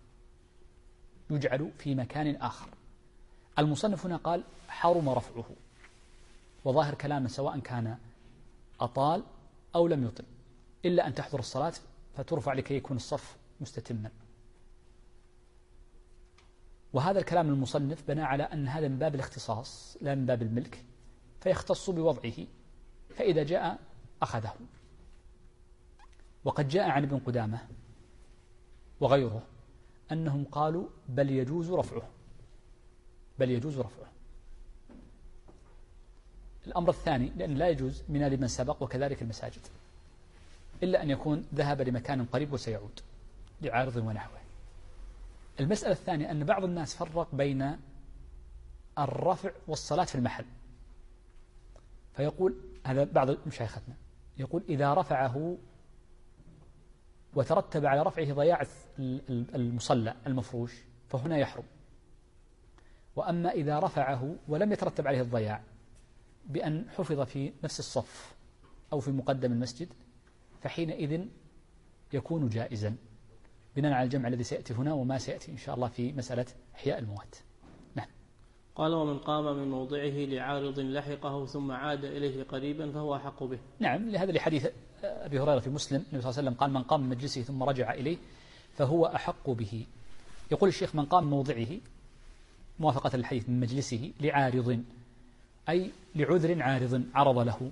آخر. المصنف هنا قال حرم رفعه، وظاهر كلامه سواء كان أطال أو لم يطل، إلا أن تحضر الصلاة فترفع لكي يكون الصف مستتما. وهذا الكلام المصنف بنى على أن هذا من باب الاختصاص لا من باب الملك، فيختص بوضعه، فإذا جاء أخذه. وقد جاء عن ابن قدامة وغيره أنهم قالوا بل يجوز رفعه. الأمر الثاني لأن لا يجوز من لمن سبق، وكذلك المساجد، إلا أن يكون ذهب لمكان قريب وسيعود لعارض ونحوه. المسألة الثانية أن بعض الناس فرق بين الرفع والصلاة في المحل، فيقول هذا بعض مشايختنا يقول إذا رفعه وترتب على رفعه ضياع المصلى المفروش فهنا يحرم، وأما إذا رفعه ولم يترتب عليه الضياع بأن حفظ في نفس الصف أو في مقدم المسجد فحينئذ يكون جائزا، بناء على الجمع الذي سيأتي هنا وما سيأتي إن شاء الله في مسألة إحياء الموات. نعم. قال ومن قام من موضعه لعارض لحقه ثم عاد إليه قريبا فهو أحق به. نعم، لهذا لحديث أبي هريرة في مسلم النبي صلى الله عليه وسلم قال من قام من مجلسه ثم رجع إليه فهو أحق به. يقول الشيخ من قام من موضعه موافقة الحديث من مجلسه لعارض أي لعذر عارض عرض له،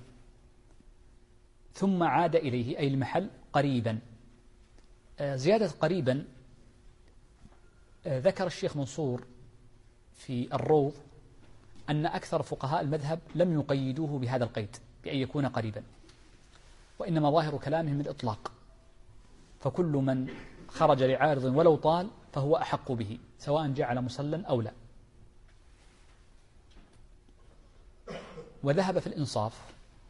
ثم عاد إليه أي المحل قريبا. زيادة قريبا ذكر الشيخ منصور في الروض أن أكثر فقهاء المذهب لم يقيدوه بهذا القيد بأن يكون قريبا، وإنما ظاهر كلامهم الإطلاق، فكل من خرج لعارض ولو طال فهو أحق به سواء جعل مصلى أو لا. وذهب في الإنصاف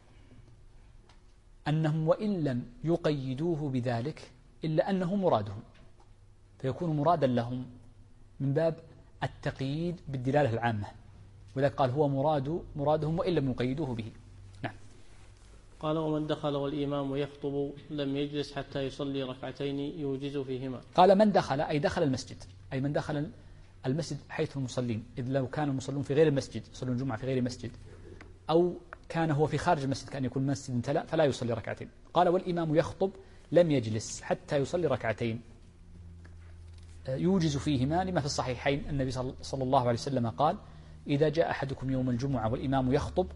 أنهم وإن لم يقيدوه بذلك إلا أنه مرادهم، فيكون مرادا لهم من باب التقييد بالدلالة العامة، ولذلك قال هو مرادهم وإن لم يقيدوه به. نعم. قال ومن دخل والإمام يخطب لم يجلس حتى يصلي ركعتين يوجز فيهما. قال من دخل أي دخل المسجد، أي من دخل المسجد حيث المصلين، إذ لو كانوا المصلون في غير المسجد يصلون الجمعة في غير المسجد، أو كان هو في خارج المسجد كان يكون مسجد امتلأ فلا يصلي ركعتين. قال والإمام يخطب لم يجلس حتى يصلي ركعتين يوجز فيهما، لما في الصحيحين النبي صلى الله عليه وسلم قال إذا جاء أحدكم يوم الجمعة والإمام يخطب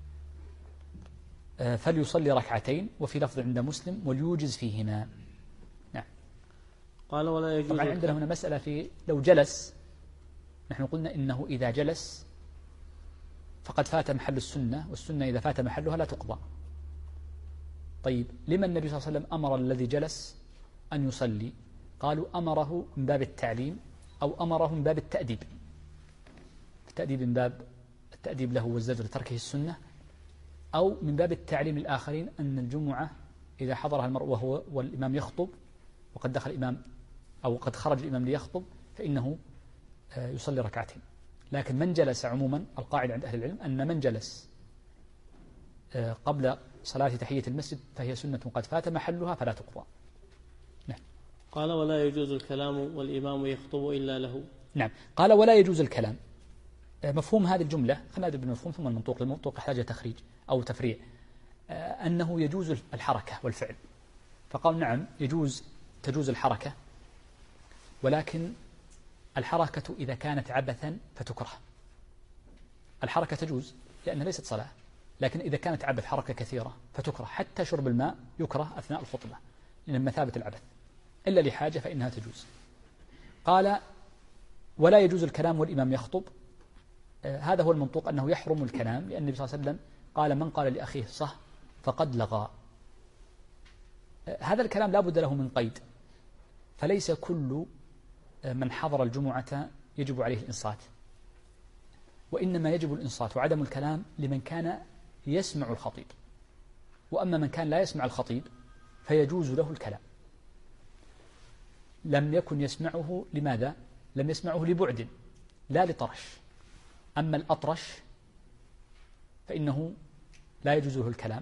فليصلي ركعتين، وفي لفظ عند مسلم وليوجز فيهما. نعم. قال ولا يجوز. طبعا عندنا هنا مسألة في لو جلس، نحن قلنا إنه إذا جلس فقد فات محل السنة، والسنة إذا فات محلها لا تقضى. طيب لما النبي صلى الله عليه وسلم أمر الذي جلس أن يصلي؟ قالوا أمره من باب التعليم أو أمره من باب التأديب. التأديب من باب التأديب له والزجر لتركه السنة، أو من باب التعليم الآخرين أن الجمعة إذا حضرها المرء وهو والإمام يخطب وقد دخل الإمام أو قد خرج الإمام ليخطب فإنه يصلي ركعتين. لكن من جلس عموما القاعدة عند أهل العلم أن من جلس قبل صلاة تحية المسجد فهي سنة قد فات محلها فلا تقضى. نعم. قال ولا يجوز الكلام والإمام يخطب إلا له. نعم. قال ولا يجوز الكلام. مفهوم هذه الجملة خلينا نبدأ بالمفهوم ثم المنطوق، المنطوق يحتاج تخريج أو تفريع. أنه يجوز الحركة والفعل، فقال نعم تجوز الحركة، ولكن الحركة إذا كانت عبثا فتكره. الحركة تجوز لأنها ليست صلاة، لكن إذا كانت عبث حركة كثيرة فتكره، حتى شرب الماء يكره أثناء الخطبة لأن مثابة العبث، إلا لحاجة فإنها تجوز. قال ولا يجوز الكلام والإمام يخطب. هذا هو المنطوق أنه يحرم الكلام، لأن النبي صلى الله عليه وسلم قال من قال لأخيه صح فقد لغى. هذا الكلام لا بد له من قيد، فليس كل من حضر الجمعة يجب عليه الإنصات، وإنما يجب الإنصات وعدم الكلام لمن كان يسمع الخطيب، وأما من كان لا يسمع الخطيب فيجوز له الكلام. لم يكن يسمعه، لماذا؟ لم يسمعه لبعد لا لطرش. أما الأطرش فإنه لا يجوز له الكلام.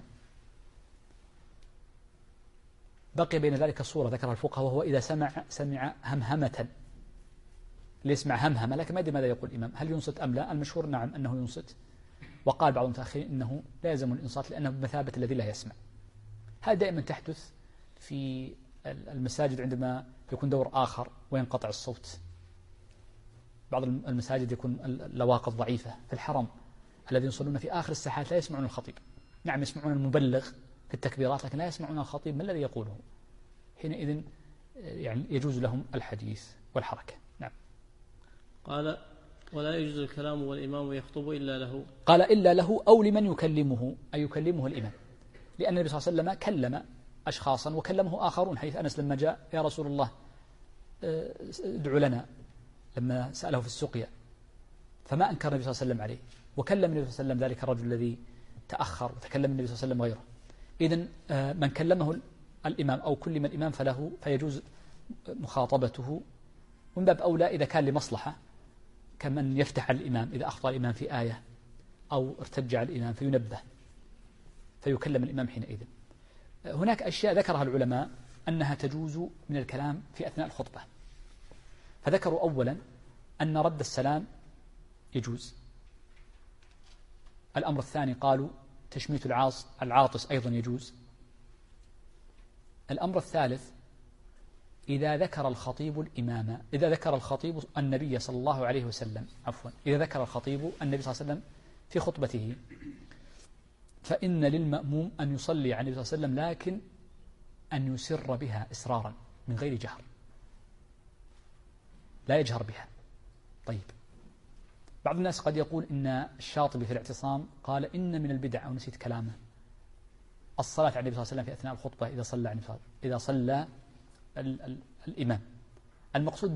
بقي بين ذلك صورة ذكرها الفقهاء، وهو إذا سمع همهمة، ليسمع همهمة لكن ما يدري ماذا يقول الإمام، هل ينصت أم لا؟ المشهور نعم أنه ينصت، وقال بعض المتأخرين إنه لا يلزم الإنصات لأنه بمثابة الذي لا يسمع. هذا دائما تحدث في المساجد عندما يكون دور آخر وينقطع الصوت. بعض المساجد يكون اللواقط ضعيفة، في الحرم الذين يصلون في آخر الساحات لا يسمعون الخطيب، نعم يسمعون المبلغ في التكبيرات لكن لا يسمعون الخطيب ما الذي يقوله. حينئذ يعني يجوز لهم الحديث والحركة. نعم. قال ولا يجوز الكلام والإمام يخطب إلا له. قال إلا له أو لمن يكلمه، أي يكلمه الإمام، لأن النبي صلى الله عليه وسلم كلم أشخاصا وكلمه آخرون، حيث أنس لما جاء يا رسول الله ادعو لنا لما سأله في السقيا، فما أنكر النبي صلى الله عليه وسلم عليه، وكلم النبي صلى الله عليه وسلم ذلك الرجل الذي تأخر، وتكلم النبي صلى الله عليه وسلم غيره. إذن من كلمه الإمام أو كلم الإمام فيجوز مخاطبته، ومن باب أولى إذا كان لمصلحة، كمن يفتح على الإمام إذا أخطأ الإمام في آية أو ارتج على الإمام فينبه فيكلم الإمام حينئذ. هناك أشياء ذكرها العلماء أنها تجوز من الكلام في أثناء الخطبة، فذكروا أولا أن رد السلام يجوز. الأمر الثاني قالوا تشميت العاطس أيضا يجوز. الأمر الثالث إذا ذكر الخطيب النبي صلى الله عليه وسلم، إذا ذكر الخطيب النبي صلى الله عليه وسلم في خطبته، فإن للمأموم أن يصلي على النبي صلى الله عليه وسلم، لكن أن يسر بها إسرارا من غير جهر، لا يجهر بها. طيب، بعض الناس قد يقول إن الشاطبي في الاعتصام قال إن من البدع، أو نسيت كلامه، الصلاة على النبي صلى الله عليه وسلم في أثناء الخطبة إذا صلى الإمام. المقصود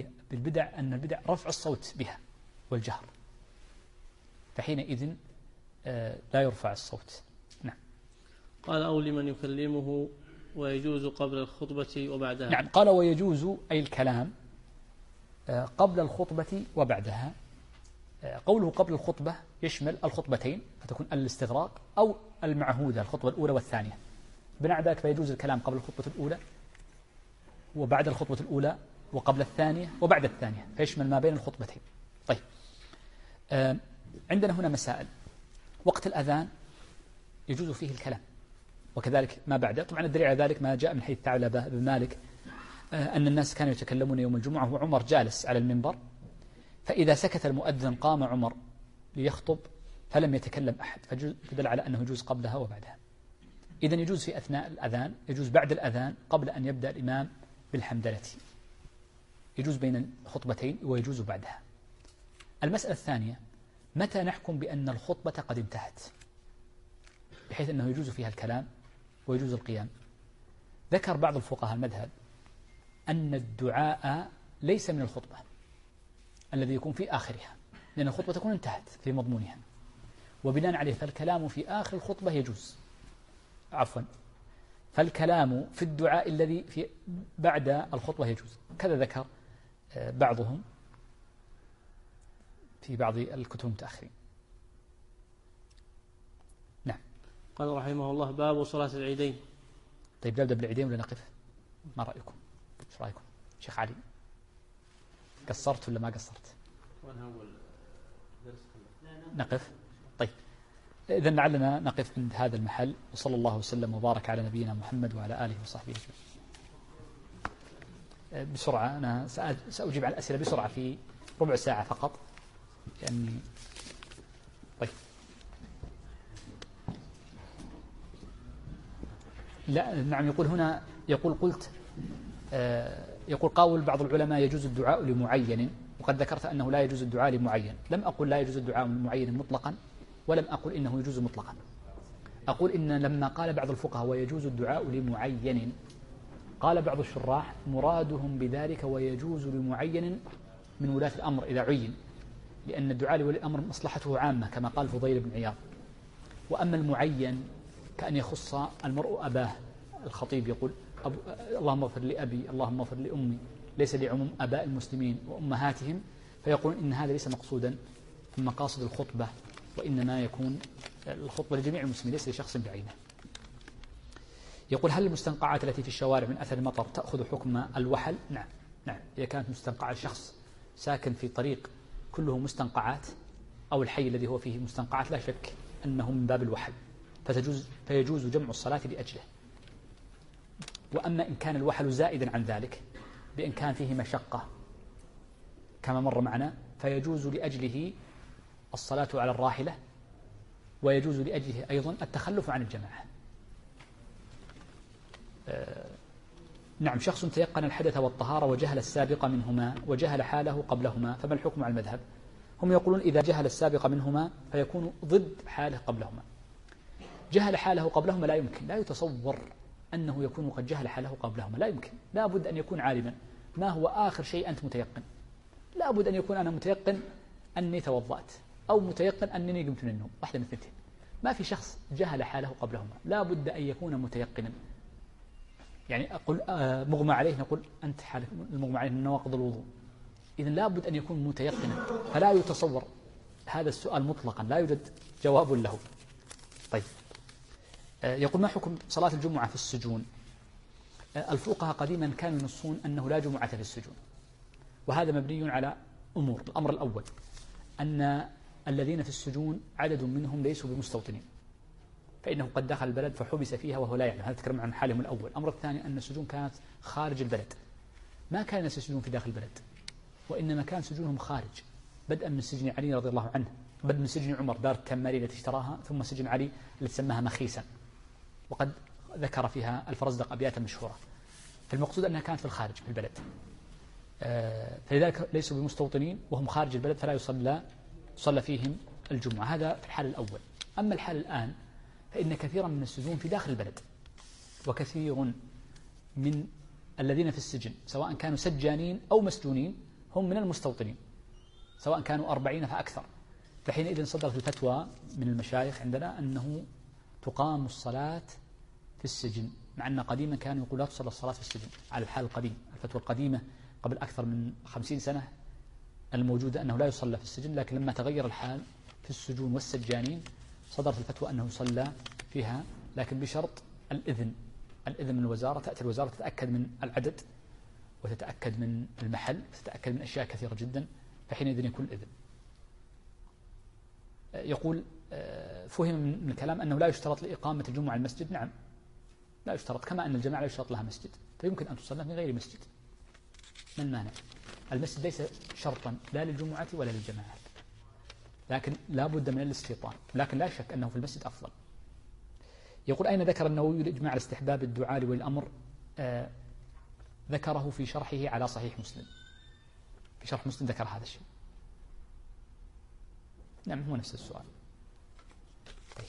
بالبدع أن البدع رفع الصوت بها والجهر، فحينئذ لا يرفع الصوت. نعم. قال أو لمن يكلمه ويجوز قبل الخطبة وبعدها. نعم، قال ويجوز أي الكلام قبل الخطبة وبعدها. قوله قبل الخطبة يشمل الخطبتين فتكون الاستغراق أو المعهودة الخطبة الأولى والثانية. بناء ذلك فيجوز الكلام قبل الخطبة الأولى وبعد الخطبة الأولى وقبل الثانية وبعد الثانية، فيشمل ما بين الخطبتين. طيب، عندنا هنا مسائل. وقت الأذان يجوز فيه الكلام وكذلك ما بعده. طبعا الدليل على ذلك ما جاء من حديث ثعلبة بن مالك أن الناس كانوا يتكلمون يوم الجمعة وعمر جالس على المنبر، فإذا سكت المؤذن قام عمر ليخطب فلم يتكلم أحد، فدل على أنه يجوز قبلها وبعدها. إذن يجوز في أثناء الأذان، يجوز بعد الأذان قبل أن يبدأ الإمام بالحمدلة، يجوز بين الخطبتين ويجوز بعدها. المسألة الثانية، متى نحكم بأن الخطبة قد انتهت بحيث أنه يجوز فيها الكلام ويجوز القيام؟ ذكر بعض الفقهاء المذهب أن الدعاء ليس من الخطبة الذي يكون في آخرها، لأن الخطبة تكون انتهت في مضمونها، وبناء عليه فالكلام في آخر الخطبة يجوز. فالكلام في الدعاء الذي في بعد الخطبة يجوز. كذا ذكر بعضهم في بعض الكتب المتأخرين. نعم. قال رحمه الله باب صلاة العيدين. طيب، نبدأ بالعيدين ولا نقف؟ ما رأيكم؟ ايش رأيكم شيخ علي؟ قصرت ولا ما قصرت؟ نقف. طيب، إذن لعلنا نقف عند هذا المحل، وصلى الله وسلم وبارك على نبينا محمد وعلى آله وصحبه أجمعين. بسرعة أنا سأجيب على الأسئلة بسرعة في ربع ساعة فقط لأني طيب. لا نعم، يقول هنا قلت يقول قول بعض العلماء يجوز الدعاء لمعين، وقد ذكرت أنه لا يجوز الدعاء لمعين. لم أقل لا يجوز الدعاء لمعين مطلقا، ولم أقل إنه يجوز مطلقا. أقول إن لما قال بعض الفقهاء ويجوز الدعاء لمعين، قال بعض الشراح مرادهم بذلك ويجوز لمعين من ولاة الأمر إذا عين، لأن الدعاء لولي الأمر مصلحته عامة كما قال فضيل بن عياض. وأما المعين كأن يخص المرء أباه. الخطيب يقول اللهم اغفر لأبي، اللهم اغفر لأمي، ليس لعموم أباء المسلمين وأمهاتهم، فيقول إن هذا ليس مقصودا من مقاصد الخطبة، وإنما يكون الخطبة لجميع المسلمين ليس لشخص بعينه. يقول هل المستنقعات التي في الشوارع من أثر المطر تأخذ حكم الوحل؟ نعم. إذا كانت مستنقعة شخص ساكن في طريق كله مستنقعات أو الحي الذي هو فيه مستنقعات لا شك أنه من باب الوحل، فيجوز جمع الصلاة لأجله. وأما إن كان الوحل زائدا عن ذلك بإن كان فيه مشقة كما مر معنا، فيجوز لأجله الصلاة على الراحلة، ويجوز لأجله أيضا التخلف عن الجماعة. نعم. شخص تيقن الحدث والطهارة وجهل السابق منهما وجهل حاله قبلهما، فما الحكم على المذهب؟ هم يقولون إذا جهل السابق منهما فيكون ضد حاله قبلهما. جهل حاله قبلهما لا يمكن، لا يتصور أنه يكون قد جهل حاله قبلهما، لا يمكن. لا بد أن يكون عالما ما هو آخر شيء أنت متيقن. لا بد أن يكون أنا متيقن أني توضأت أو متيقن أنني قمت من النوم، واحدة من الثنتين. ما في شخص جهل حاله قبلهما، لا بد أن يكون متيقنا. يعني أقول مغمى عليه، نقول أنت حالك المغمى عليه من نواقض الوضوء، إذن لا بد أن يكون متيقنا، فلا يتصور هذا السؤال مطلقا، لا يوجد جواب له. طيب، يقول ما حكم صلاة الجمعة في السجون؟ الفقهاء قديما كانوا ينصون أنه لا جمعة في السجون، وهذا مبني على أمور. الأمر الأول أن الذين في السجون عدد منهم ليسوا بمستوطنين، فإنه قد دخل البلد فحبس فيها وهو لا يعلم، هذا تكلم عن حالهم الأول. الأمر الثاني أن السجون كانت خارج البلد، ما كان الناس يسجنون في داخل البلد، وإنما كان سجونهم خارج، بدءا من سجن علي رضي الله عنه، بدءا من سجن عمر دار التماري التي اشتراها، ثم سجن علي التي سماها مخيسا، وقد ذكر فيها الفرزدق أبياتا مشهورة. فالمقصود أنها كانت في الخارج في البلد، فلذلك ليسوا بمستوطنين وهم خارج البلد، فلا يصلى فيهم الجمعة. هذا في الحال الأول. أما الحال الآن فإن كثيرا من السجون في داخل البلد، وكثير من الذين في السجن سواء كانوا سجانين أو مسجونين هم من المستوطنين، سواء كانوا 40 فأكثر، فحينئذ صدرت الفتوى من المشايخ عندنا أنه تقام الصلاة في السجن، مع أن قديما كانوا يقول لا تصلى الصلاة في السجن على الحال القديم. الفتوى القديمة قبل أكثر من 50 سنة الموجودة أنه لا يصلى في السجن، لكن لما تغير الحال في السجون والسجانين صدرت الفتوى أنه يصلى فيها، لكن بشرط الإذن من الوزارة. تأتي الوزارة تتأكد من العدد وتتأكد من المحل وتتأكد من أشياء كثيرة جدا، فحينئذ يكون الإذن. يقول فهم من الكلام أنه لا يشترط لإقامة الجمعة المسجد. نعم لا يشترط، كما أن الجماعة لا يشترط لها مسجد، فيمكن أن تصلى من غير مسجد. ما المانع؟ المسجد ليس شرطا لا للجمعة ولا للجماعات، لكن لا بد من الاستيطان، لكن لا شك أنه في المسجد أفضل. يقول أين ذكر النووي الإجماع على استحباب الدعاء والأمر؟ ذكره في شرحه على صحيح مسلم، في شرح مسلم ذكر هذا الشيء. نعم هو نفس السؤال. طيب.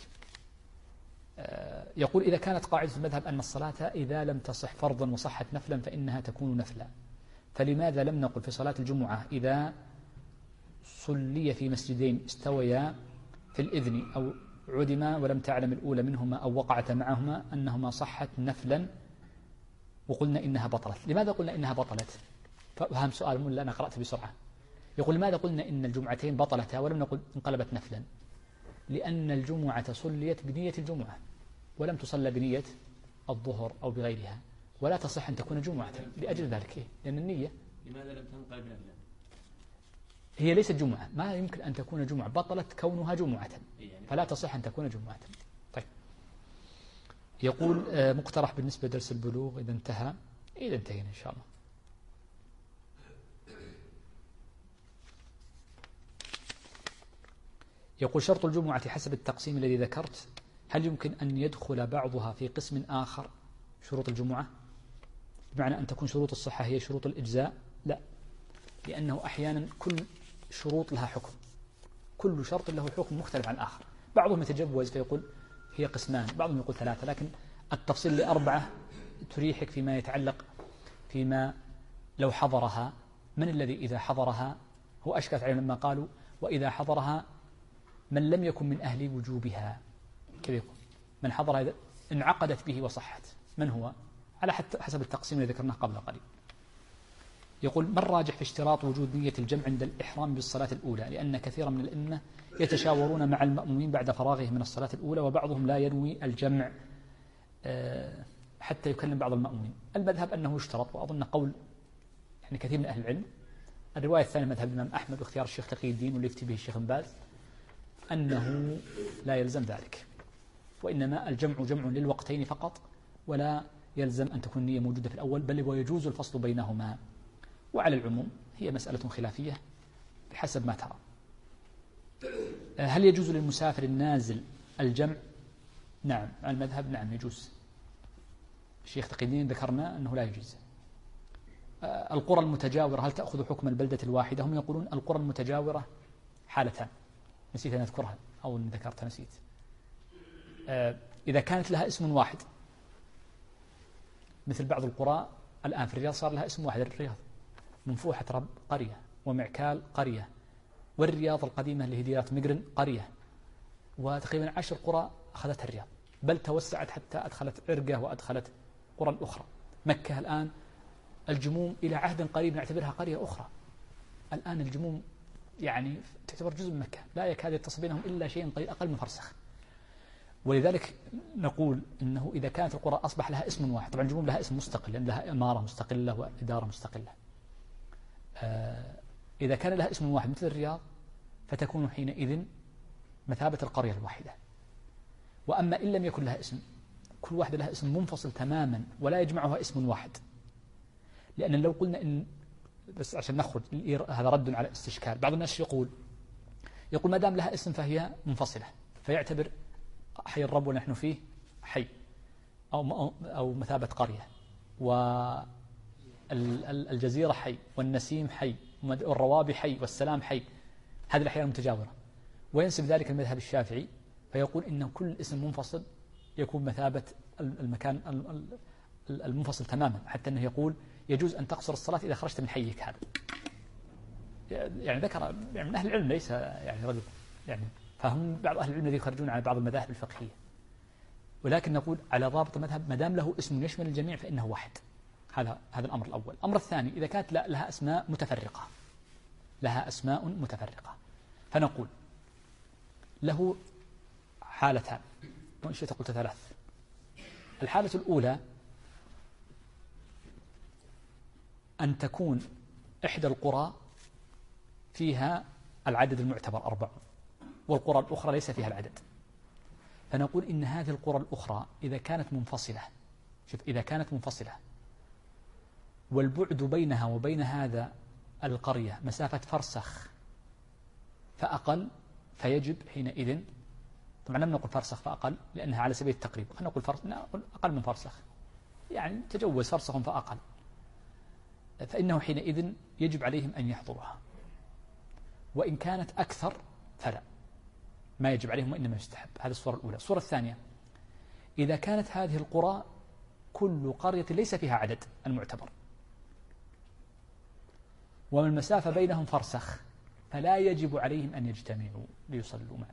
يقول إذا كانت قاعدة المذهب أن الصلاة إذا لم تصح فرضا وصحت نفلا فإنها تكون نفلا، فلماذا لم نقل في صلاة الجمعة إذا صلي في مسجدين استويا في الإذن أو عدما ولم تعلم الأولى منهما أو وقعت معهما أنهما صحت نفلا وقلنا إنها بطلت؟ لماذا قلنا إنها بطلت؟ فهم سؤال من أنا قرأت بسرعة. يقول لماذا قلنا إن الجمعتين بطلتا ولم نقل انقلبت نفلا؟ لأن الجمعة صليت بنية الجمعة ولم تصلى بنية الظهر أو بغيرها، ولا تصح أن تكون جمعة لأجل ذلك. لأن النية لماذا لم تنقلب نفلا؟ هي ليست جمعة، ما يمكن أن تكون جمعة، بطلت كونها جمعة فلا تصح أن تكون جمعة. طيب. يقول مقترح بالنسبة لدرس البلوغ إذا انتهى، إذا انتهينا إن شاء الله. يقول شرط الجمعة حسب التقسيم الذي ذكرت، هل يمكن أن يدخل بعضها في قسم آخر شروط الجمعة؟ بمعنى أن تكون شروط الصحة هي شروط الإجزاء؟ لا، لأنه أحيانا كل شروط لها حكم، كل شرط له حكم مختلف عن آخر. بعضهم يتجوز فيقول هي قسمان، بعضهم يقول ثلاثة، لكن التفصيل لأربعة تريحك فيما يتعلق فيما لو حضرها من الذي إذا حضرها. هو أشكلت عليهم لما قالوا وإذا حضرها من لم يكن من أهل وجوبها، كيف يقول من حضر إذا انعقدت به وصحت، من هو؟ على حسب التقسيم الذي ذكرناه قبل قليل. يقول ما الراجح في اشتراط وجود نية الجمع عند الإحرام بالصلاة الأولى؟ لأن كثيرا من الأئمة يتشاورون مع المأمومين بعد فراغهم من الصلاة الأولى، وبعضهم لا ينوي الجمع حتى يكلم بعض المأمومين. المذهب أنه يشترط، وأظن قول يعني كثير من أهل العلم. الرواية الثانية مذهب الإمام أحمد واختيار الشيخ تقي الدين واللي يفتي به الشيخ بن باز أنه لا يلزم ذلك، وإنما الجمع جمع للوقتين فقط، ولا يلزم أن تكون النية موجودة في الأول، بل ويجوز الفصل بينهما. وعلى العموم هي مسألة خلافية بحسب ما ترى. هل يجوز للمسافر النازل الجمع؟ نعم، المذهب نعم يجوز. الشيخ تقي الدين ذكرنا أنه لا يجوز. القرى المتجاورة هل تأخذ حكم البلدة الواحدة؟ هم يقولون القرى المتجاورة حالتان، نسيت أن أذكرها أو أن ذكرتها نسيت. إذا كانت لها اسم واحد، مثل بعض القرى الآن في الرياض صار لها اسم واحد، الرياض، منفوحة رب قرية، ومعكال قرية، والرياض القديمة اللي هي ديرة مقرن قرية، وتقريبا 10 قرى أخذتها الرياض، بل توسعت حتى أدخلت عرقة وأدخلت قرى أخرى. مكة الآن الجموم إلى عهد قريب نعتبرها قرية أخرى. الآن الجموم يعني تعتبر جزء من مكة، لا يكاد يتصل بينهم إلا شيء قليل أقل من فرسخ. ولذلك نقول إنه إذا كانت القرى أصبح لها اسم واحد، طبعا الجموم لها اسم مستقل لأن لها إمارة مستقلة وإدارة مستقلة. إذا كان لها اسم واحد مثل الرياض فتكون حينئذ مثابة القرية الواحدة. وأما إن لم يكن لها اسم، كل واحدة لها اسم منفصل تماما ولا يجمعها اسم واحد، لأن لو قلنا إن بس عشان نخرج هذا رد على استشكال بعض الناس يقول ما دام لها اسم فهي منفصلة، فيعتبر حي الرب ونحن فيه حي أو مثابة قرية، والجزيرة حي، والنسيم حي، والروابي حي، والسلام حي، هذه الأحياء المتجاورة. وينسب ذلك المذهب الشافعي فيقول إن كل اسم منفصل يكون مثابة المكان المنفصل تماما، حتى أنه يقول يجوز أن تقصر الصلاة إذا خرجت من حيك هذا. يعني ذكر يعني من أهل العلم، ليس يعني رجل يعني فهم بعض أهل العلم الذين يخرجون على بعض المذاهب الفقهية، ولكن نقول على ضابط المذهب ما دام له اسم يشمل الجميع فإنه واحد. هذا الأمر الأول. الأمر الثاني إذا كانت لها أسماء متفرقة، لها أسماء متفرقة، فنقول له حالتان، وإن شئت قلت ثلاث. الحالة الأولى أن تكون إحدى القرى فيها العدد المعتبر 4 والقرى الأخرى ليس فيها العدد، فنقول إن هذه القرى الأخرى إذا كانت منفصلة، شوف إذا كانت منفصلة والبعد بينها وبين هذا القرية مسافة فرسخ فأقل، فيجب حينئذ، طبعا لم نقل فرسخ فأقل لأنها على سبيل التقريب، خلينا نقول نقول أقل من فرسخ، يعني تجوز فرسخ فأقل، فإنه حينئذ يجب عليهم أن يحضرها. وإن كانت أكثر فلا، ما يجب عليهم وإنما يستحب. هذه الصورة الأولى. الصورة الثانية إذا كانت هذه القرى كل قرية ليس فيها عدد المعتبر ومن المسافة بينهم فرسخ، فلا يجب عليهم أن يجتمعوا ليصلوا معا،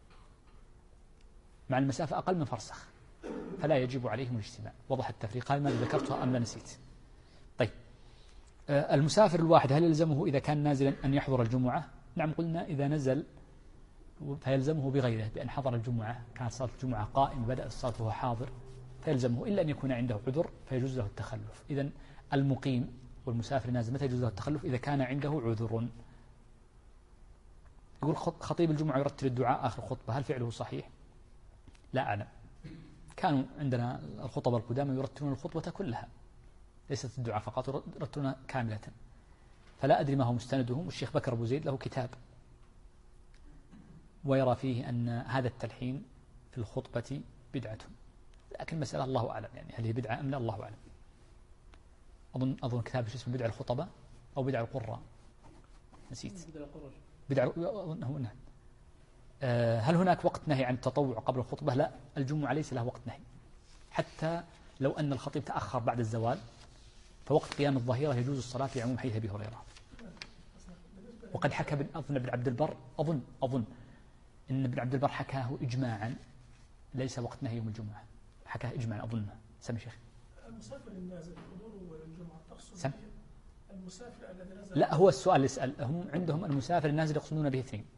مع المسافة أقل من فرسخ فلا يجب عليهم الاجتماع. وضح التفريق، هذا ما ذكرتها أم لا نسيت؟ طيب، المسافر الواحد هل يلزمه إذا كان نازلا أن يحضر الجمعة؟ نعم، قلنا إذا نزل فيلزمه بغيره، بأن حضر الجمعة، كانت صلاة الجمعة قائم بدأ الصلاة وهو حاضر فيلزمه، إلا أن يكون عنده عذر فيجوز له التخلف. إذن المقيم والمسافر نازل متى يجوز له التخلف؟ إذا كان عنده عذر. يقول خطيب الجمعة يرتل الدعاء آخر خطبة، هل فعله صحيح؟ لا أعلم. كانوا عندنا الخطبة القدامى يرتلون الخطبة كلها، ليست الدعاء فقط، يرتلون كاملة، فلا أدري ما هو مستندهم. والشيخ بكر أبو زيد له كتاب ويرى فيه أن هذا التلحين في الخطبة بدعة، لكن مسألة الله أعلم، يعني هل هي بدعة أم لا الله أعلم. أظن كتاب اسمه بدع الخطبة أو بدع القراء، نسيت. بدع نعم. هل هناك وقت نهي عن التطوع قبل الخطبة؟ لا، الجمعة ليس له وقت نهي، حتى لو أن الخطيب تأخر بعد الزوال فوقت قيام الظهيرة يجوز الصلاة لعموم حديث أبي هريرة. وقد حكى ابن عبد البر، أظن إن ابن عبد البر حكاه إجماعا ليس وقت نهي يوم الجمعة، حكاه إجماعا أظنه. سمي شيخ. المسافر النازل حضور الجمعة تقصد المسافر الذي نزل؟ لا، هو السؤال يسأل، هم عندهم المسافر النازل يقصدون به اثنين.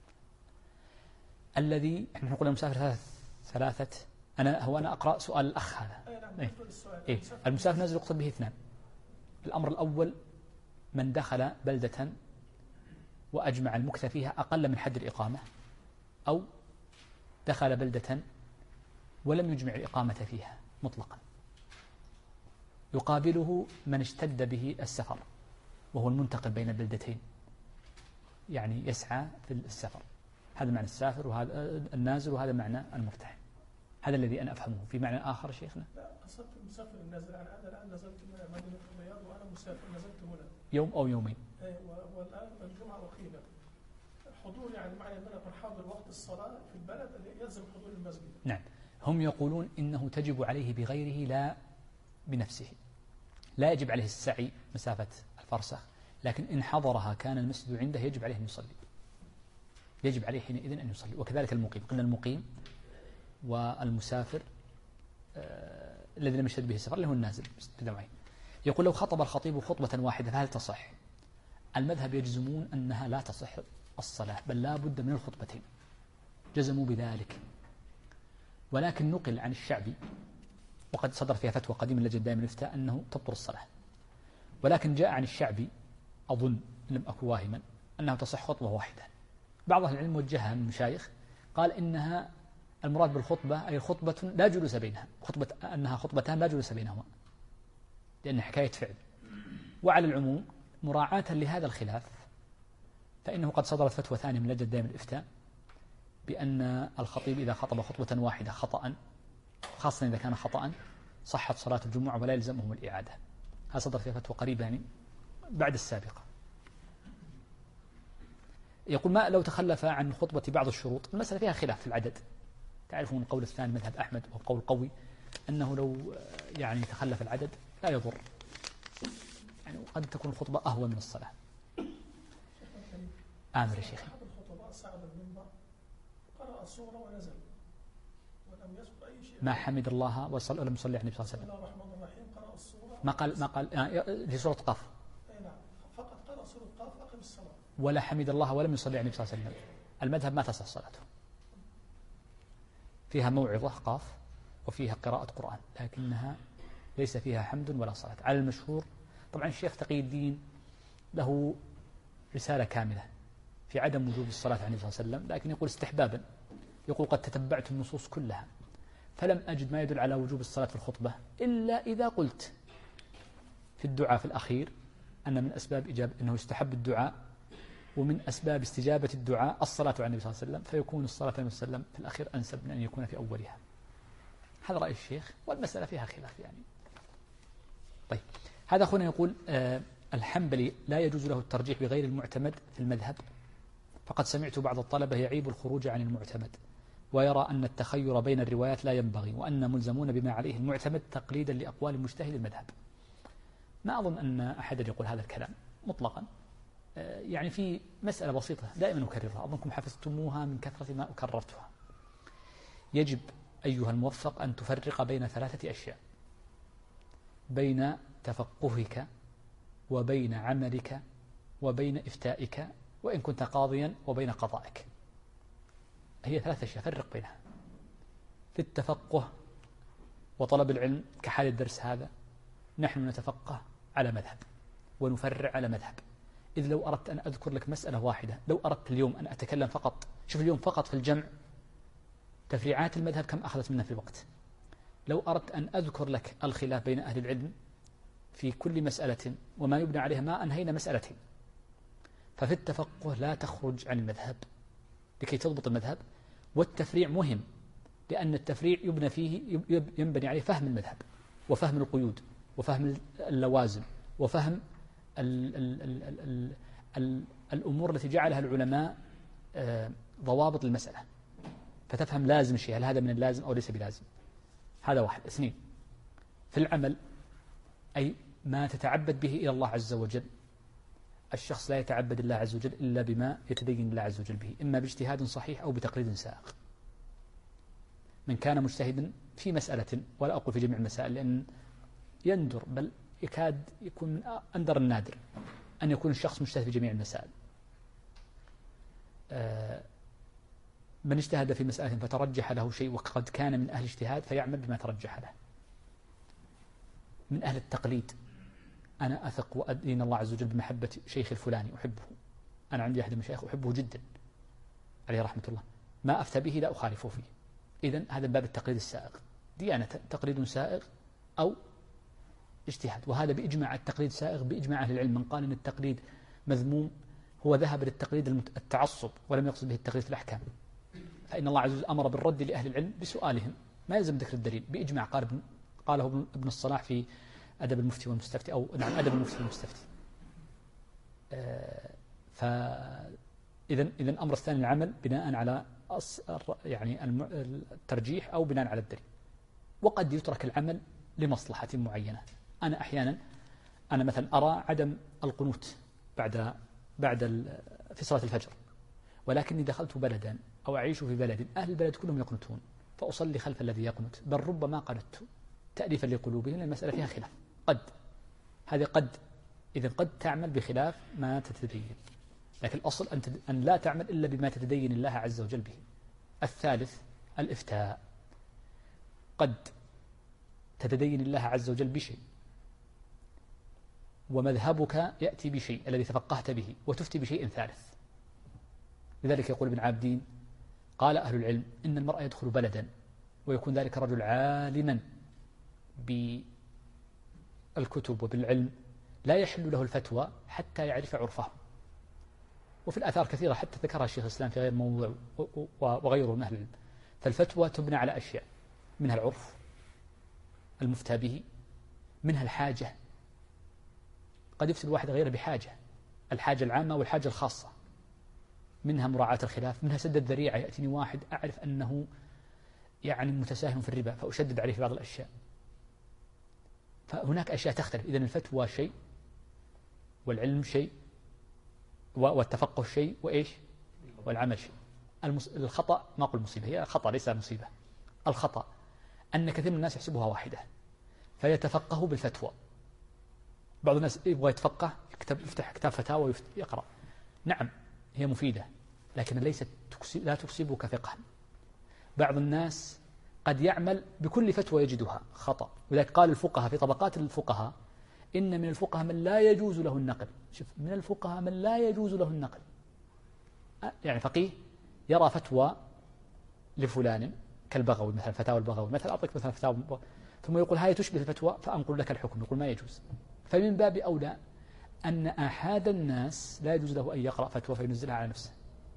الذي احنا نقول المسافر ثلاثة. أنا أقرأ سؤال الأخ هذا. إيه؟ المسافر النازل يقصد به اثنان. الأمر الأول من دخل بلدة وأجمع المكث فيها أقل من حد الإقامة، أو دخل بلدة ولم يجمع الإقامة فيها مطلقا، يقابله من اشتد به السفر وهو المنتقل بين البلدتين، يعني يسعى في السفر. هذا معنى السافر وهذا النازل، وهذا معنى المرتحل. هذا الذي أنا أفهمه. في معنى آخر شيخنا؟ لا، قصدت المسافر النازل. أنا الآن نزلت مدينة الرياض وأنا مسافر، نزلت هنا يوم أو يومين، والآن الجمعة أقيمت. حضور يعني معنى أن أنا أكون حاضر وقت الصلاة في البلد اللي يلزم حضور المسجد. نعم، هم يقولون إنه تجب عليه بغيره لا بنفسه، لا يجب عليه السعي مسافة الفرسخ، لكن إن حضرها كان المسجد عنده يجب عليه أن يصلي، يجب عليه حينئذ أن يصلي. وكذلك المقيم، قلنا المقيم والمسافر الذي لم يشتد به السفر اللي هو النازل بدمعين. يقول لو خطب الخطيب خطبة واحدة فهل تصح؟ المذهب يجزمون أنها لا تصح الصلاة، بل لا بد من الخطبتين، جزموا بذلك. ولكن نقل عن الشعبي، وقد صدر فيها فتوى قديمة لجنة دائما الإفتاء أنه تبطل الصلاة، ولكن جاء عن الشعبي أظن لم أكن واهما أنه تصح خطبة واحدة. بعض أهل العلم وجهها من المشايخ قال إنها المراد بالخطبة أي خطبة لا جلوس بينها، أنها خطبتان لا جلوس بينهما، لأن حكاية فعل. وعلى العموم مراعاة لهذا الخلاف فإنه قد صدرت فتوى ثانية من لجنة دائما الإفتاء بأن الخطيب إذا خطب خطبة واحدة خطأ، خاصة إذا كان خطأ، صحت صلاة الجمعة ولا يلزمهم الإعادة. هذا صدر فيها فتوى قريبة يعني بعد السابقة. يقول ما لو تخلف عن خطبة بعض الشروط؟ المسألة فيها خلاف في العدد. تعرفون القول الثاني مذهب أحمد وهو قول قوي أنه لو يعني تخلف العدد لا يضر، يعني قد تكون الخطبة أهون من الصلاة. آمر يا شيخي. الخطباء صعد المنبر قرأ السورة ونزل ولم يذكر أي شيء. ما حمد الله ولم يصلي عليه النبي صلى الله عليه وسلم. بسم الله الرحمن الرحيم قرأ السورة. ما قال في سورة قاف. أي نعم، فقط قرأ سورة قاف أقم الصلاة. ولا حمد الله ولم يصلي عليه النبي صلى الله عليه وسلم. المذهب ما تصح صلاته. فيها موعظة قاف وفيها قراءة قرآن، لكنها ليس فيها حمد ولا صلاة على المشهور. طبعا الشيخ تقي الدين له رسالة كاملة في عدم وجوب الصلاة على النبي صلى الله عليه وسلم، لكن يقول استحبابا. يقول قد تتبعت النصوص كلها فلم أجد ما يدل على وجوب الصلاة في الخطبة إلا إذا قلت في الدعاء في الأخير أن من أسباب إجابة أنه يستحب الدعاء، ومن أسباب استجابة الدعاء الصلاة على النبي صلى الله عليه وسلم، فيكون الصلاة على النبي صلى الله عليه وسلم في الأخير أنسب من أن يكون في أولها. هذا رأي الشيخ، والمسألة فيها خلاف يعني. طيب، هذا أخونا يقول الحنبلي لا يجوز له الترجيح بغير المعتمد في المذهب، فقد سمعت بعض الطلبة يعيب الخروج عن المعتمد ويرى أن التخير بين الروايات لا ينبغي، وأن ملزمون بما عليه المعتمد تقليدا لأقوال مجتهد المذهب. ما أظن أن أحد يقول هذا الكلام مطلقا. يعني في مسألة بسيطة دائما أكررها، أظنكم حفظتموها من كثرة ما أكررتها. يجب أيها الموفق أن تفرق بين ثلاثة أشياء: بين تفقهك وبين عملك وبين إفتائك وإن كنت قاضيا وبين قضائك. هي ثلاثة أشياء فرق بينها. في التفقه وطلب العلم كحال الدرس هذا، نحن نتفقه على مذهب ونفرع على مذهب. إذ لو أردت أن أذكر لك مسألة واحدة، لو أردت اليوم أن أتكلم فقط، شوف اليوم فقط في الجمع تفريعات المذهب كم أخذت منا في الوقت. لو أردت أن أذكر لك الخلاف بين أهل العلم في كل مسألة وما يبنى عليها ما أنهينا مسألتين. ففي التفقه لا تخرج عن المذهب لكي تضبط المذهب، والتفريع مهم لأن التفريع يبنى فيه ينبني عليه فهم المذهب وفهم القيود وفهم اللوازم وفهم الأمور التي جعلها العلماء ضوابط المسألة، فتفهم لازم شيء، هل هذا من اللازم أو ليس بلازم. هذا واحد. اثنين، في العمل أي ما تتعبد به إلى الله عز وجل. الشخص لا يتعبد الله عز وجل إلا بما يتدين الله عز وجل به، إما باجتهاد صحيح أو بتقليد سائغ. من كان مجتهدا في مسألة، ولا أقول في جميع المسائل لأن يندر بل يكاد يكون من أندر النادر أن يكون الشخص مجتهد في جميع المسائل. من اجتهد في مسألة فترجح له شيء وقد كان من أهل الاجتهاد فيعمل بما ترجح له. من أهل التقليد، أنا أثق وأدين الله عز وجل بمحبة شيخ الفلاني أحبه، أنا عندي أحد المشايخ أحبه جدا عليه رحمة الله، ما أفتى به لا أخالفه فيه. إذن هذا باب التقليد السائغ، ديانة تقليد سائغ أو اجتهاد. وهذا بإجماع التقليد سائغ بإجماع أهل العلم. من قال أن التقليد مذموم هو ذهب للتقليد التعصب ولم يقصد به التقليد في الأحكام. فإن الله عز وجل أمر بالرد لأهل العلم بسؤالهم، ما يلزم ذكر الدليل بإجماع. قاله ابن الصلاح في أدب المفتي والمستفتي، أو نعم أدب المفتي والمستفتي. إذن الأمر الثاني العمل بناء على يعني الترجيح أو بناء على الدليل. وقد يترك العمل لمصلحة معينة. أنا أحيانا مثلا أرى عدم القنوت في صلاة الفجر، ولكني دخلت بلدا أو أعيش في بلد أهل البلد كلهم يقنتون، فأصلي خلف الذي يقنت، بل ربما قنت تأليفا لقلوبهم، لأن المسألة فيها خلاف. هذه قد إذن قد تعمل بخلاف ما تتدين، لكن الأصل أن لا تعمل إلا بما تتدين الله عز وجل به. الثالث الإفتاء، قد تتدين الله عز وجل بشيء ومذهبك يأتي بشيء الذي تفقهت به وتفتي بشيء ثالث. لذلك يقول ابن عابدين قال أهل العلم إن المرء يدخل بلدا ويكون ذلك الرجل عالما بالكتب وبالعلم لا يحل له الفتوى حتى يعرف عرفه. وفي الآثار كثيرة حتى ذكرها الشيخ الإسلام في غير موضوع وغيره من أهل العلم. فالفتوى تبنى على أشياء، منها العرف المفتى به، منها الحاجة، قد يفتي الواحد غيره بحاجة، الحاجة العامة والحاجة الخاصة، منها مراعاة الخلاف، منها سد الذريعة. يأتيني واحد أعرف أنه يعني متساهم في الربا فأشدد عليه في بعض الأشياء. فهناك أشياء تختلف. إذن الفتوى شيء والعلم شيء والتفقه شيء والعمل شيء. الخطأ ما أقول مصيبة، هي خطأ ليس مصيبة. الخطأ أن كثير من الناس يحسبها واحدة فيتفقه بالفتوى. بعض الناس يبغى يتفقه يفتح كتاب فتاوى ويقرأ. نعم هي مفيدة لكن لا تكسبك فقها. بعض الناس قد يعمل بكل فتوى يجدها خطأ، ولذلك قال الفقهاء في طبقات الفقهاء إن من الفقهاء من لا يجوز له النقل. شوف، من الفقهاء من لا يجوز له النقل، يعني فقيه يرى فتوى لفلان كالبغوي مثلا، فتاوى البغوي مثلا، أعطيك مثلا فتاوى ثم يقول هاي تشبه الفتوى فأنقل لك الحكم، يقول ما يجوز. فمن باب أولى أن أحد الناس لا يجوز له أن يقرأ فتوى فينزلها على نفسه.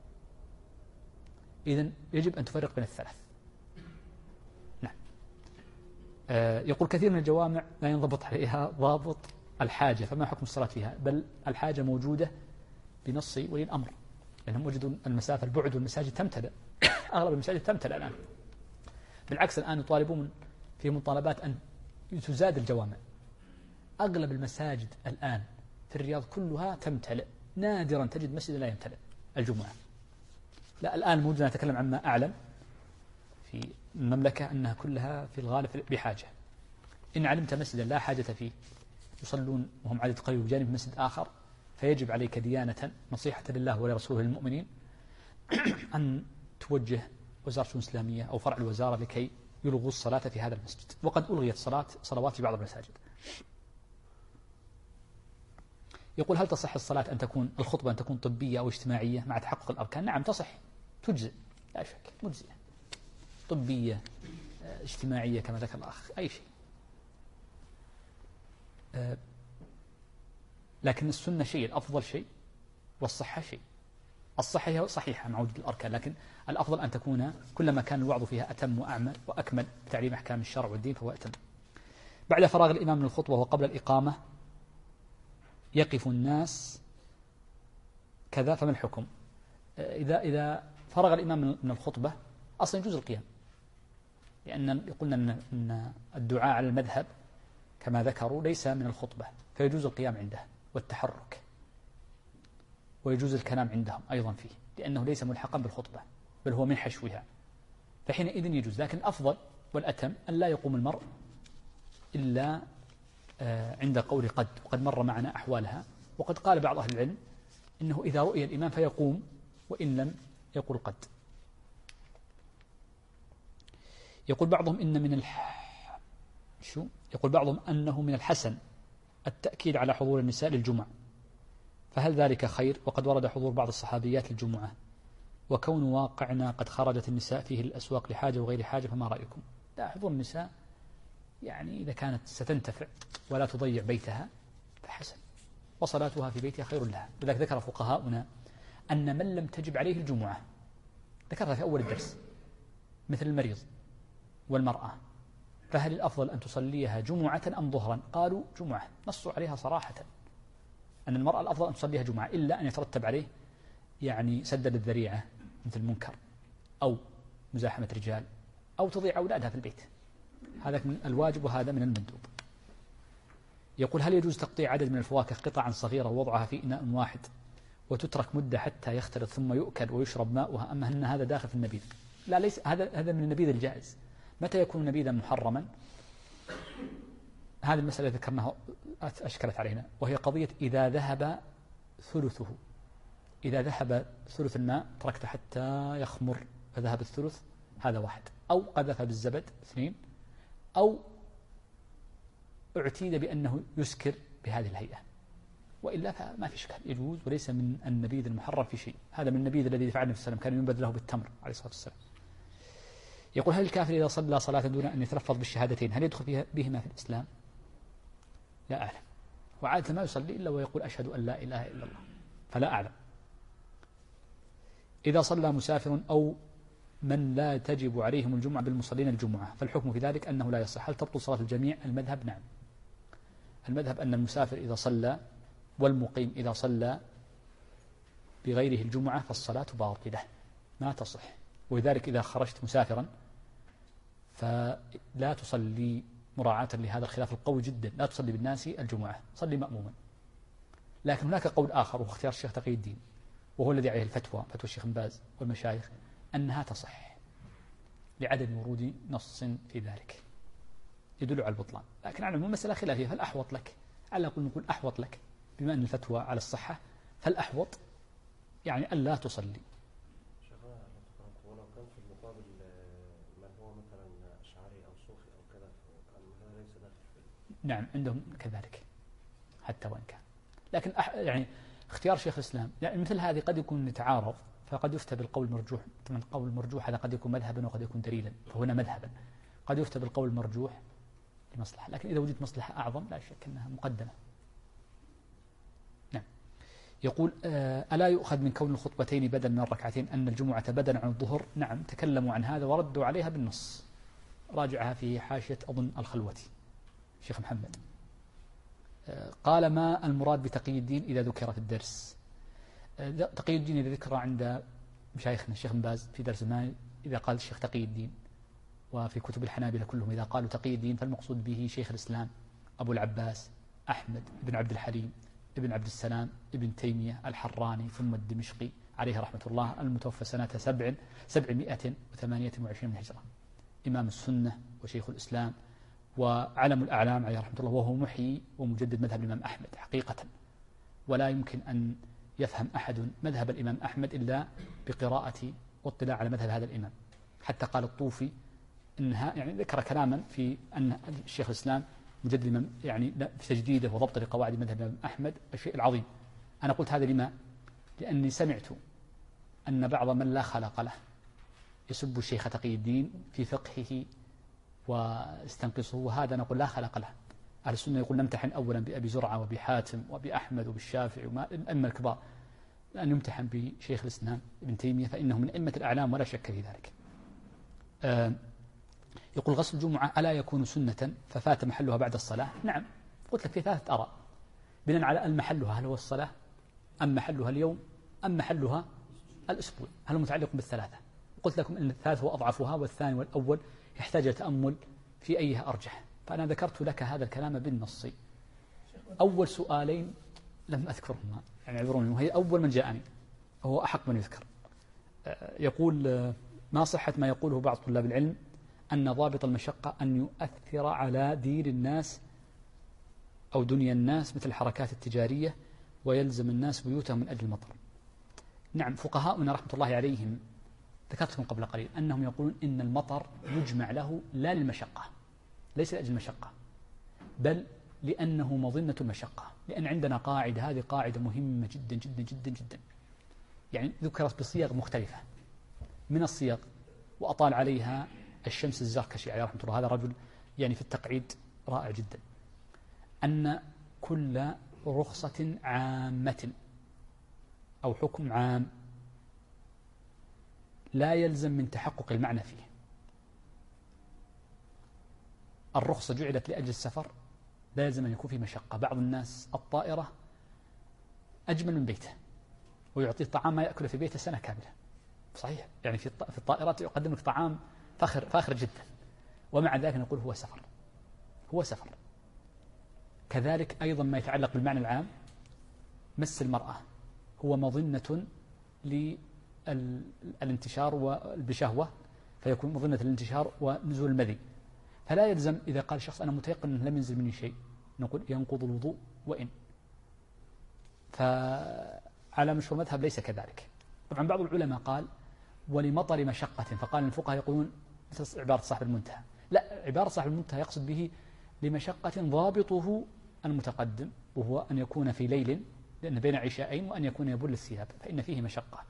إذن يجب أن تفرق بين الثلاث. نعم. يقول كثير من الجوامع لا ينضبط عليها ضابط الحاجة، فما حكم الصلاة فيها؟ بل الحاجة موجودة بنص ولي الأمر، لأنهم وجدوا المسافة البعد والمساجد تمتلئ. أغلب المساجد تمتلئ الآن. بالعكس الآن يطالبون في مطالبات أن تزاد الجوامع. أغلب المساجد الآن في الرياض كلها تمتلئ، نادرا تجد مسجد لا يمتلئ الجمعة. لا الآن موجود، نتكلم عما أعلم في المملكة أنها كلها في الغالب بحاجة. إن علمت مسجدا لا حاجة فيه يصلون وهم عدد قليل بجانب مسجد آخر، فيجب عليك ديانة نصيحة لله ولرسوله للمؤمنين أن توجه وزارة الإسلامية أو فرع الوزارة لكي يلغوا الصلاة في هذا المسجد. وقد ألغيت صلوات في بعض المساجد. يقول هل تصح الصلاة أن تكون الخطبة أن تكون طبية أو اجتماعية مع تحقق الأركان؟ نعم تصح، تجزئ لا شك، مجزئة، طبية اجتماعية كما ذكر الأخ، أي شيء. لكن السنة شيء، الأفضل شيء، والصحة شيء. الصحة هي صحيحة مع وجود الأركان، لكن الأفضل أن تكون كلما كان الوعظ فيها أتم وأعمل وأكمل بتعليم أحكام الشرع والدين فهو أتم. بعد فراغ الإمام من الخطبة وقبل الإقامة يقف الناس كذا، فما الحكم؟ إذا فرغ الإمام من الخطبة أصلا يجوز القيام، لأن قلنا أن الدعاء على المذهب كما ذكروا ليس من الخطبة، فيجوز القيام عنده والتحرك، ويجوز الكلام عندهم أيضا فيه، لأنه ليس ملحقا بالخطبة بل هو من حشوها، فحينئذ يجوز. لكن الأفضل والأتم أن لا يقوم المرء إلا عند قول قد، وقد مر معنا أحوالها. وقد قال بعض أهل العلم إنه إذا رؤي الإمام فيقوم وإن لم يقول قد. يقول بعضهم إن من يقول بعضهم أنه من الحسن التأكيد على حضور النساء للجمعة، فهل ذلك خير؟ وقد ورد حضور بعض الصحابيات للجمعة، وكون واقعنا قد خرجت النساء فيه الأسواق لحاجة وغير حاجة، فما رأيكم؟ لا، حضور النساء يعني إذا كانت ستنتفع ولا تضيع بيتها فحسن، وصلاتها في بيتها خير لها. لذلك ذكر فقهاؤنا أن من لم تجب عليه الجمعة، ذكرها في أول الدرس، مثل المريض والمرأة، فهل الأفضل أن تصليها جمعة أم ظهرا؟ قالوا جمعة، نصوا عليها صراحة أن المرأة الأفضل أن تصليها جمعة، إلا أن يترتب عليه يعني سدد الذريعة مثل منكر أو مزاحمة رجال أو تضيع أولادها في البيت، هذا من الواجب وهذا من المندوب. يقول هل يجوز تقطيع عدد من الفواكه قطعا صغيرة ووضعها في إناء واحد وتترك مدة حتى يختلط ثم يؤكل ويشرب ماؤها، أما أن هذا داخل في النبيذ؟ لا، ليس هذا من النبيذ الجائز. متى يكون نبيذا محرما؟ هذه المسألة ذكرناها أشكلت علينا، وهي قضية إذا ذهب ثلثه، إذا ذهب ثلث الماء تركته حتى يخمر فذهب الثلث، هذا واحد، أو قذف بالزبد اثنين، أو اعتيد بأنه يسكر بهذه الهيئة، وإلا فما في إشكال، يجوز وليس من النبيذ المحرم في شيء. هذا من النبيذ الذي فعل النبي صلى الله عليه وسلم، كان ينبذ له بالتمر عليه الصلاة والسلام. يقول هل الكافر إذا صلى صلاة دون أن يتلفظ بالشهادتين هل يدخل بهما في الإسلام؟ لا أعلم، وعادة ما يصلي إلا ويقول أشهد أن لا إله إلا الله، فلا أعلم. إذا صلى مسافر أو من لا تجب عليهم الجمعة بالمصلين الجمعة، فالحكم في ذلك أنه لا يصح. هل تبطل صلاة الجميع؟ المذهب نعم، المذهب أن المسافر إذا صلى والمقيم إذا صلى بغيره الجمعة فالصلاة باطلة ما تصح. ولذلك إذا خرجت مسافرا فلا تصلي مراعاة لهذا الخلاف القوي جدا، لا تصلي بالناس الجمعة، صلي مأموما. لكن هناك قول آخر وهو اختيار الشيخ تقي الدين، وهو الذي عليه الفتوى، فتوى الشيخ باز والمشايخ، أنها تصح لعدم ورود نص في ذلك يدل على البطلان. لكن على المسألة خلافية، فالأحوط لك على نقول أحوط لك بما أن الفتوى على الصحة، فالأحوط يعني ألا تصلي. ولو كان في المقابل من هو مثلا أشعري أو صوفي أو كذا فكان هذا ليس داخل في. نعم عندهم كذلك حتى وإن كان، لكن يعني اختيار شيخ الإسلام يعني مثل هذه قد يكون يتعارض، فقد يفتى بالقول المرجوح. طبعا القول المرجوح هذا قد يكون مذهبا وقد يكون دليلا، فهنا مذهبا قد يفتى بالقول المرجوح لمصلحة، لكن إذا وجدت مصلحة أعظم لا شك أنها مقدمة. نعم. يقول ألا يؤخذ من كون الخطبتين بدل من الركعتين أن الجمعة بدل عن الظهر؟ نعم تكلموا عن هذا وردوا عليها بالنص، راجعها في حاشية أظن الخلوتي شيخ محمد. قال ما المراد بتقي الدين إذا ذكر في الدرس؟ تقي الدين إذا ذكر عند مشايخنا الشيخ بن باز في درس ما، إذا قال الشيخ تقي الدين، وفي كتب الحنابلة كلهم إذا قالوا تقي الدين فالمقصود به شيخ الإسلام أبو العباس أحمد بن عبد الحليم ابن عبد السلام ابن تيمية الحراني ثم الدمشقي عليه رحمة الله، المتوفى سنة 728 من الهجرة، إمام السنة وشيخ الإسلام وعلم الأعلام عليه رحمة الله، وهو محيي ومجدد مذهب الإمام أحمد حقيقة. ولا يمكن أن يفهم أحد مذهب الإمام أحمد إلا بقراءة واطلاع على مذهب هذا الإمام. حتى قال الطوفي إنها يعني ذكر كلاما في أن الشيخ الإسلام مجدد الإمام يعني في تجديده وضبط لقواعد مذهب الإمام أحمد الشيء العظيم. أنا قلت هذا لما؟ لأني سمعت أن بعض من لا خلق له يسب الشيخ تقي الدين في فقهه واستنقصه، وهذا نقول لا خلق له. أهل السنة يقول نمتحن أولا بأبي زرعة وبحاتم وبأحمد وبالشافعي وأما الكبار، لأن يمتحن بشيخ الإسلام ابن تيمية فإنه من أئمة الأعلام ولا شك في ذلك. يقول غسل الجمعة ألا يكون سنة ففات محلها بعد الصلاة؟ نعم قلت لك في ثلاثة آراء بناء على المحلها، هل هو الصلاة أم محلها اليوم أم محلها الأسبوع، هل هو متعلق بالثلاثة؟ قلت لكم أن الثالث هو أضعفها والثاني والأول يحتاج تأمل في أيها أرجح، فأنا ذكرت لك هذا الكلام بالنص. أول سؤالين لم أذكرهما يعني اعذروني، وهي أول من جاءني هو أحق من يذكر. يقول ما صحة ما يقوله بعض طلاب العلم أن ضابط المشقة أن يؤثر على دين الناس أو دنيا الناس مثل الحركات التجارية ويلزم الناس بيوتهم من أجل المطر. نعم فقهاؤنا رحمة الله عليهم ذكرتهم قبل قليل أنهم يقولون إن المطر يجمع له لا للمشقة، ليس لأجل المشقة بل لأنه مظنة المشقة، لأن عندنا قاعدة، هذه قاعدة مهمة جدا جدا جدا جدا، يعني ذكرت بصيغ مختلفة من الصيغ وأطال عليها الشمس الزركشي عليه رحمة الله، هذا رجل يعني في التقعيد رائع جدا، أن كل رخصة عامة أو حكم عام لا يلزم من تحقق المعنى فيه. الرخصة جعلت لأجل السفر لا يلزم أن يكون فيه مشقة. بعض الناس الطائرة أجمل من بيته ويعطيه طعام ما يأكله في بيته سنة كاملة، صحيح يعني في الطائرات يقدم لك طعام فاخر جدا، ومع ذلك نقول هو سفر، هو سفر. كذلك أيضا ما يتعلق بالمعنى العام، مس المرأة هو مظنة للانتشار والبشهوة فيكون مظنة الانتشار ونزول المذي، فلا يلزم إذا قال الشخص أنا متيقن أنه لم ينزل مني شيء نقول ينقض الوضوء وإن، فعلى مشهور مذهب ليس كذلك. طبعا بعض العلماء قال ولمطر مشقة، فقال الفقهاء يقولون مثل عبارة صاحب المنتهى، لا عبارة صاحب المنتهى يقصد به لمشقة ضابطه المتقدم وهو أن يكون في ليل لأن بين عشاءين وأن يكون يبل الثياب فإن فيه مشقة.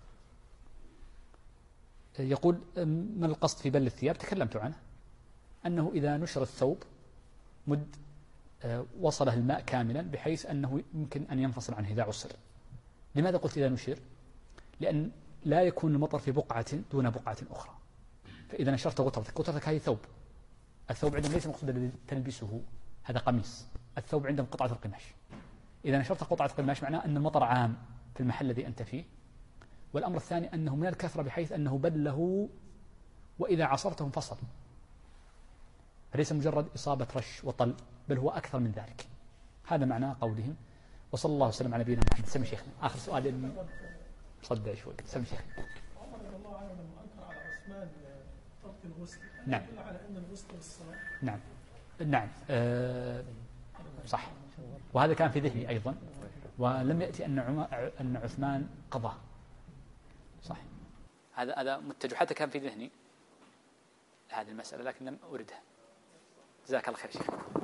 يقول ما القصد في بل الثياب؟ تكلمت عنه، أنه إذا نشر الثوب مد وصله الماء كاملا بحيث أنه يمكن أن ينفصل عنه إذا عسر. لماذا قلت إذا نشر؟ لأن لا يكون المطر في بقعة دون بقعة أخرى، فإذا نشرت غترتك هذه ثوب، الثوب عندهم ليس مقصود الذي تلبسه هذا قميص، الثوب عندهم قطعة القماش، إذا نشرت قطعة القماش معناه أن المطر عام في المحل الذي أنت فيه. والأمر الثاني أنه من الكثرة بحيث أنه بله وإذا عصرته انفصل، فليس مجرد إصابة رش وطل بل هو أكثر من ذلك. هذا معنى قولهم. وصلى الله وسلم على نبينا محمد. سمي شيخنا آخر سؤال صدق شوي. سمي شيخنا. عمر رضي الله عنه الصحابة لما أنكر على عثمان ترك الغسل نعم. يدل على أن الغسل للصلاة. نعم نعم صح، وهذا كان في ذهني أيضا، ولم يأتي أن عثمان قضى. صح، هذا متجه، حتى كان في ذهني هذه المسألة لكن لم أردها. جزاك الله خير شيخ.